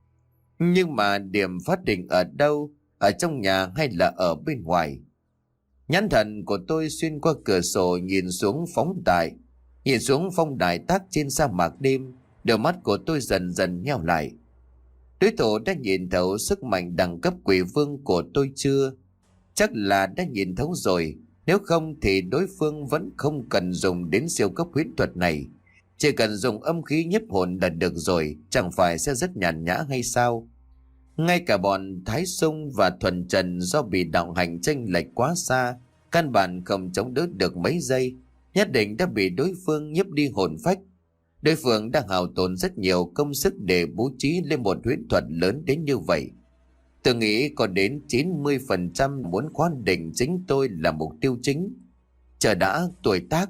Nhưng mà điểm phát định ở đâu? Ở trong nhà hay là ở bên ngoài? Nhãn thần của tôi xuyên qua cửa sổ nhìn xuống phóng đại, nhìn xuống phong đại tác trên sa mạc đêm. Đôi mắt của tôi dần dần nheo lại. Đối thủ đã nhìn thấu sức mạnh đẳng cấp quỷ vương của tôi chưa? Chắc là đã nhìn thấu rồi. Nếu không thì đối phương vẫn không cần dùng đến siêu cấp huyễn thuật này. Chỉ cần dùng âm khí nhiếp hồn là được rồi, chẳng phải sẽ rất nhàn nhã hay sao? Ngay cả bọn Thái Sung và Thuần Trần do bị đạo hành chênh lệch quá xa, căn bản không chống đỡ được mấy giây, nhất định đã bị đối phương nhiếp đi hồn phách. Đối phương đang hao tốn rất nhiều công sức để bố trí lên một huyễn thuật lớn đến như vậy. Tôi nghĩ có đến chín mươi phần trăm muốn khóa định chính tôi là mục tiêu chính. Chờ đã, tuổi tác.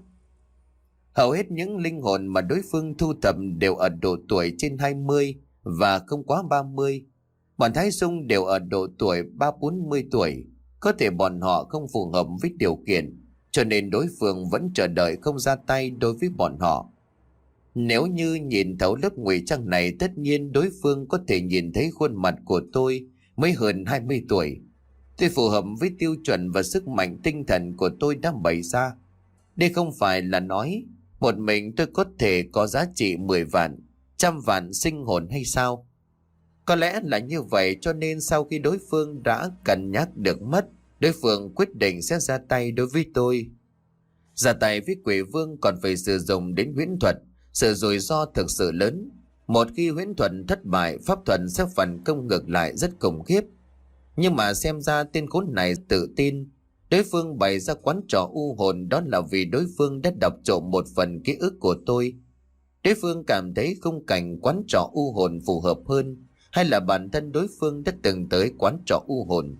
Hầu hết những linh hồn mà đối phương thu thập đều ở độ tuổi trên hai mươi và không quá ba mươi. Bọn Thái Sung đều ở độ tuổi ba bốn mươi tuổi. Có thể bọn họ không phù hợp với điều kiện, cho nên đối phương vẫn chờ đợi không ra tay đối với bọn họ. Nếu như nhìn thấu lớp ngụy trang này, tất nhiên đối phương có thể nhìn thấy khuôn mặt của tôi mới hơn hai mươi tuổi. Tôi phù hợp với tiêu chuẩn và sức mạnh tinh thần của tôi đã bày ra. Đây không phải là nói một mình tôi có thể có giá trị mười vạn, trăm vạn sinh hồn hay sao? Có lẽ là như vậy, cho nên sau khi đối phương đã cân nhắc được mất, đối phương quyết định sẽ ra tay đối với tôi. Ra tay với quỷ vương còn phải sử dụng đến huyễn thuật, sự rủi ro thực sự lớn. Một khi huyễn thuật thất bại, pháp thuật sẽ phản công ngược lại rất khủng khiếp. Nhưng mà xem ra tên khốn này tự tin. Đối phương bày ra quán trò u hồn đó là vì đối phương đã đọc trộm một phần ký ức của tôi. Đối phương cảm thấy khung cảnh quán trò u hồn phù hợp hơn, hay là bản thân đối phương đã từng tới quán trò u hồn.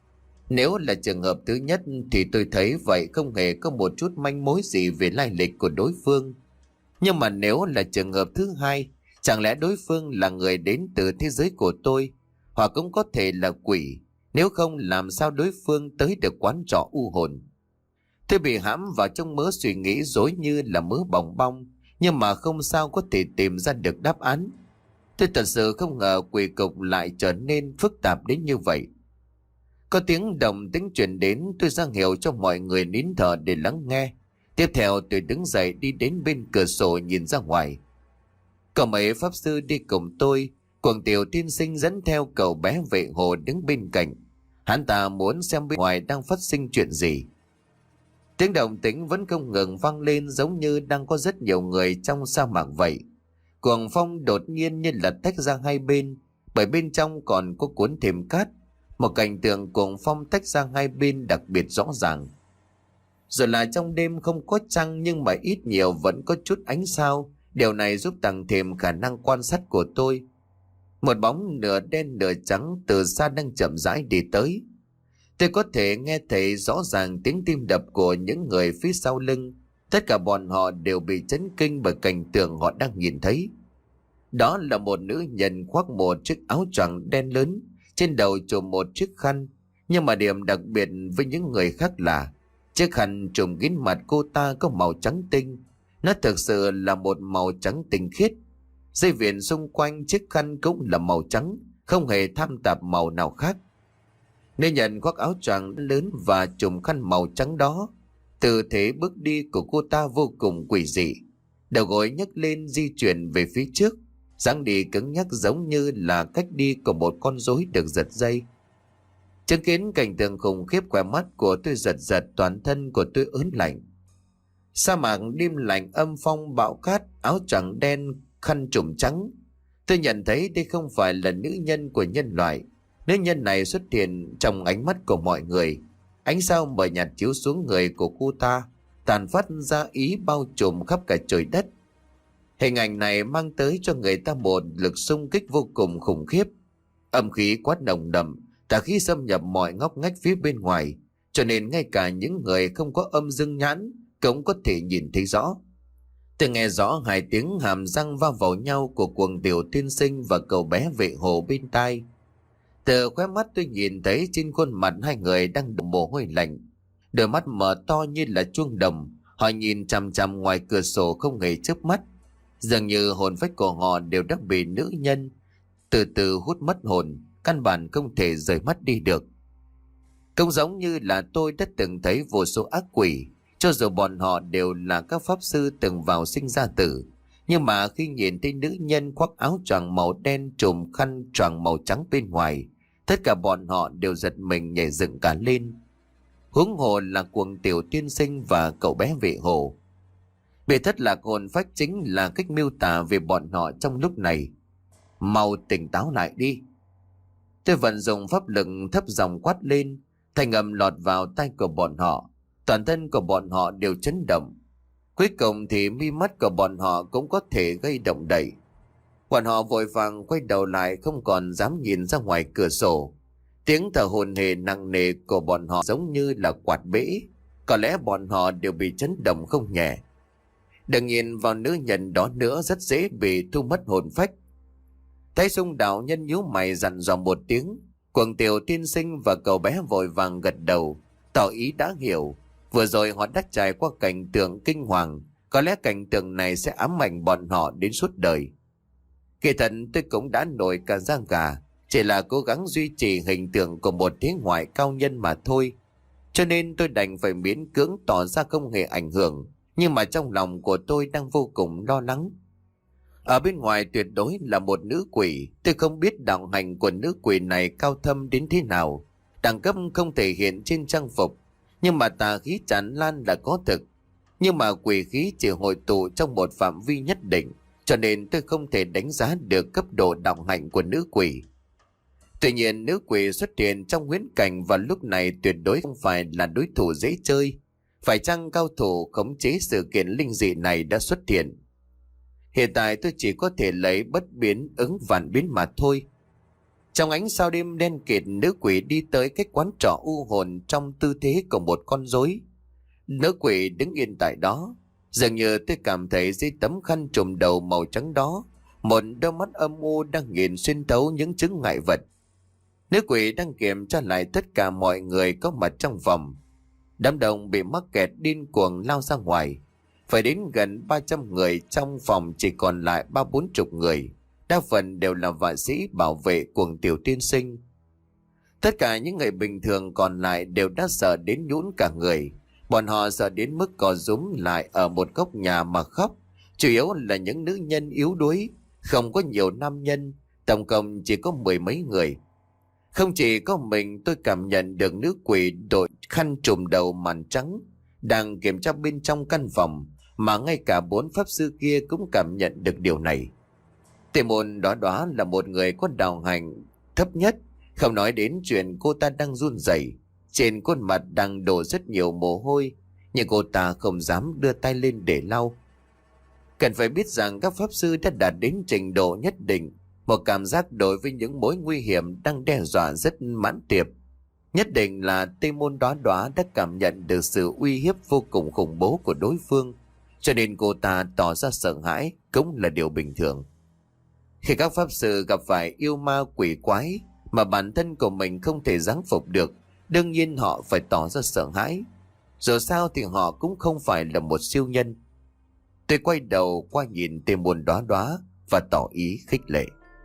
Nếu là trường hợp thứ nhất thì tôi thấy vậy không hề có một chút manh mối gì về lai lịch của đối phương. Nhưng mà nếu là trường hợp thứ hai, chẳng lẽ đối phương là người đến từ thế giới của tôi, hoặc cũng có thể là quỷ, nếu không làm sao đối phương tới được quán trọ u hồn. Tôi bị hãm vào trong mớ suy nghĩ rối như là mớ bòng bong, nhưng mà không sao có thể tìm ra được đáp án. Tôi thật sự không ngờ quỷ cục lại trở nên phức tạp đến như vậy. Có tiếng động tính truyền đến, tôi ra hiệu cho mọi người nín thở để lắng nghe. Tiếp theo tôi đứng dậy đi đến bên cửa sổ nhìn ra ngoài. Có mấy pháp sư đi cùng tôi, Cuồng Tiểu Tiên Sinh dẫn theo cậu bé vệ hồ đứng bên cạnh. Hắn ta muốn xem bên ngoài đang phát sinh chuyện gì. Tiếng động tĩnh vẫn không ngừng vang lên, giống như đang có rất nhiều người trong sa mạc vậy. Cuồng phong đột nhiên như là tách ra hai bên, bởi bên trong còn có cuốn thêm cát. Một cảnh tượng cuồng phong tách ra hai bên đặc biệt rõ ràng. Rồi là trong đêm không có trăng, nhưng mà ít nhiều vẫn có chút ánh sao. Điều này giúp tăng thêm khả năng quan sát của tôi. Một bóng nửa đen nửa trắng từ xa đang chậm rãi đi tới. Tôi có thể nghe thấy rõ ràng tiếng tim đập của những người phía sau lưng. Tất cả bọn họ đều bị chấn kinh bởi cảnh tượng họ đang nhìn thấy. Đó là một nữ nhân khoác một chiếc áo choàng đen lớn, trên đầu trùm một chiếc khăn. Nhưng mà điểm đặc biệt với những người khác là chiếc khăn trùm kín mặt cô ta có màu trắng tinh. Nó thực sự là một màu trắng tinh khiết. Dây viền xung quanh chiếc khăn cũng là màu trắng, không hề tham tạp màu nào khác. Nữ nhân khoác áo choàng lớn và trùm khăn màu trắng đó, tư thế bước đi của cô ta vô cùng quỷ dị. Đầu gối nhấc lên di chuyển về phía trước, dáng đi cứng nhắc giống như là cách đi của một con rối được giật dây. Chứng kiến cảnh tượng khủng khiếp, khỏe mắt của tôi giật giật, toàn thân của tôi ớn lạnh. Sa mạc đêm lạnh, âm phong bão cát, áo choàng đen, khăn trùm trắng. Tôi nhận thấy đây không phải là nữ nhân của nhân loại. Nữ nhân này xuất hiện trong ánh mắt của mọi người. Ánh sao mờ nhạt chiếu xuống người của cô ta, tàn phát ra ý bao trùm khắp cả trời đất. Hình ảnh này mang tới cho người ta một lực xung kích vô cùng khủng khiếp. Âm khí quá nồng đậm, tà khí xâm nhập mọi ngóc ngách phía bên ngoài, cho nên ngay cả những người không có âm dương nhãn cũng có thể nhìn thấy rõ. Tôi nghe rõ hai tiếng hàm răng va vào nhau của Cuồng Tiểu Tiên Sinh và cậu bé vệ hồ bên tai. Từ khóe mắt tôi nhìn thấy trên khuôn mặt hai người đang đổ mồ hôi lạnh. Đôi mắt mở to như là chuông đồng, họ nhìn chằm chằm ngoài cửa sổ không hề chớp mắt. Dường như hồn phách của họ đều đã bị nữ nhân từ từ hút mất hồn, căn bản không thể rời mắt đi được. Cũng giống như là tôi đã từng thấy vô số ác quỷ, cho dù bọn họ đều là các pháp sư từng vào sinh ra tử. Nhưng mà khi nhìn thấy nữ nhân khoác áo choàng màu đen trùm khăn choàng màu trắng bên ngoài, tất cả bọn họ đều giật mình nhảy dựng cả lên. Huống hồ là Cuồng Tiểu Tiên Sinh và cậu bé vệ hồ. Bị thất lạc hồn phách chính là cách miêu tả về bọn họ trong lúc này. Mau tỉnh táo lại đi. Tôi vận dụng pháp lực thấp giọng quát lên, thanh âm lọt vào tai của bọn họ. Toàn thân của bọn họ đều chấn động. Cuối cùng thì mi mắt của bọn họ cũng có thể gây động đậy. Bọn họ vội vàng quay đầu lại, không còn dám nhìn ra ngoài cửa sổ. Tiếng thở hổn hển nặng nề của bọn họ giống như là quạt bể. Có lẽ bọn họ đều bị chấn động không nhẹ. Đừng nhìn vào nữ nhân đó nữa, rất dễ bị thu mất hồn phách. Thấy Sung đạo nhân nhíu mày dặn dò một tiếng. Cuồng Tiểu Tiên Sinh và cậu bé vội vàng gật đầu, tỏ ý đã hiểu. Vừa rồi họ đã trải qua cảnh tượng kinh hoàng, có lẽ cảnh tượng này sẽ ám ảnh bọn họ đến suốt đời. Kỳ thật tôi cũng đã nổi cả da gà, chỉ là cố gắng duy trì hình tượng của một thế ngoại cao nhân mà thôi. Cho nên tôi đành phải miễn cưỡng tỏ ra không hề ảnh hưởng, nhưng mà trong lòng của tôi đang vô cùng lo lắng. Ở bên ngoài tuyệt đối là một nữ quỷ, tôi không biết đạo hành của nữ quỷ này cao thâm đến thế nào. Đẳng cấp không thể hiện trên trang phục, nhưng mà tà khí tràn lan là có thực. Nhưng mà quỷ khí chỉ hội tụ trong một phạm vi nhất định, cho nên tôi không thể đánh giá được cấp độ đạo hạnh của nữ quỷ. Tuy nhiên nữ quỷ xuất hiện trong huyễn cảnh vào lúc này tuyệt đối không phải là đối thủ dễ chơi. Phải chăng cao thủ khống chế sự kiện linh dị này đã xuất hiện? Hiện tại tôi chỉ có thể lấy bất biến ứng vạn biến mà thôi. Trong ánh sao đêm đen kịt, nữ quỷ đi tới cái quán trọ u hồn trong tư thế của một con rối. Nữ quỷ đứng yên tại đó, dường như tôi cảm thấy dưới tấm khăn trùm đầu màu trắng đó, một đôi mắt âm u đang nhìn xuyên thấu những chứng ngại vật. Nữ quỷ đang kiểm tra lại tất cả mọi người có mặt trong phòng. Đám đông bị mắc kẹt điên cuồng lao ra ngoài. Phải đến gần ba trăm người, trong phòng chỉ còn lại ba bốn chục người. Đa phần đều là võ sĩ bảo vệ cuồng tiểu tiên sinh. Tất cả những người bình thường còn lại đều đã sợ đến nhũn cả người. Bọn họ sợ đến mức co rúm lại ở một góc nhà mà khóc. Chủ yếu là những nữ nhân yếu đuối, không có nhiều nam nhân, tổng cộng chỉ có mười mấy người. Không chỉ có mình tôi cảm nhận được nữ quỷ đội khăn trùm đầu màn trắng đang kiểm tra bên trong căn phòng, mà ngay cả bốn pháp sư kia cũng cảm nhận được điều này. Tề Môn đó đó là một người có đạo hạnh thấp nhất, không nói đến chuyện cô ta đang run rẩy, trên khuôn mặt đang đổ rất nhiều mồ hôi, nhưng cô ta không dám đưa tay lên để lau. Cần phải biết rằng các pháp sư đã đạt đến trình độ nhất định, một cảm giác đối với những mối nguy hiểm đang đe dọa rất mãn tiệp. Nhất định là Tề Môn đó đó đã cảm nhận được sự uy hiếp vô cùng khủng bố của đối phương, cho nên cô ta tỏ ra sợ hãi cũng là điều bình thường. Khi các pháp sư gặp phải yêu ma quỷ quái mà bản thân của mình không thể giáng phục được, đương nhiên họ phải tỏ ra sợ hãi. Dù sao thì họ cũng không phải là một siêu nhân. Tôi quay đầu qua nhìn Tề Môn đó đó và tỏ ý khích lệ.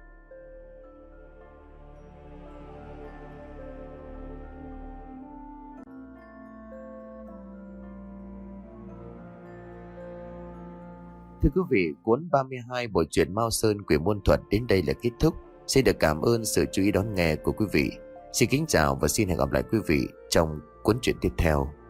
Thưa quý vị, cuốn ba mươi hai bộ truyện Mao Sơn Quỷ Môn Thuật đến đây là kết thúc. Xin được cảm ơn sự chú ý đón nghe của quý vị. Xin kính chào và xin hẹn gặp lại quý vị trong cuốn truyện tiếp theo.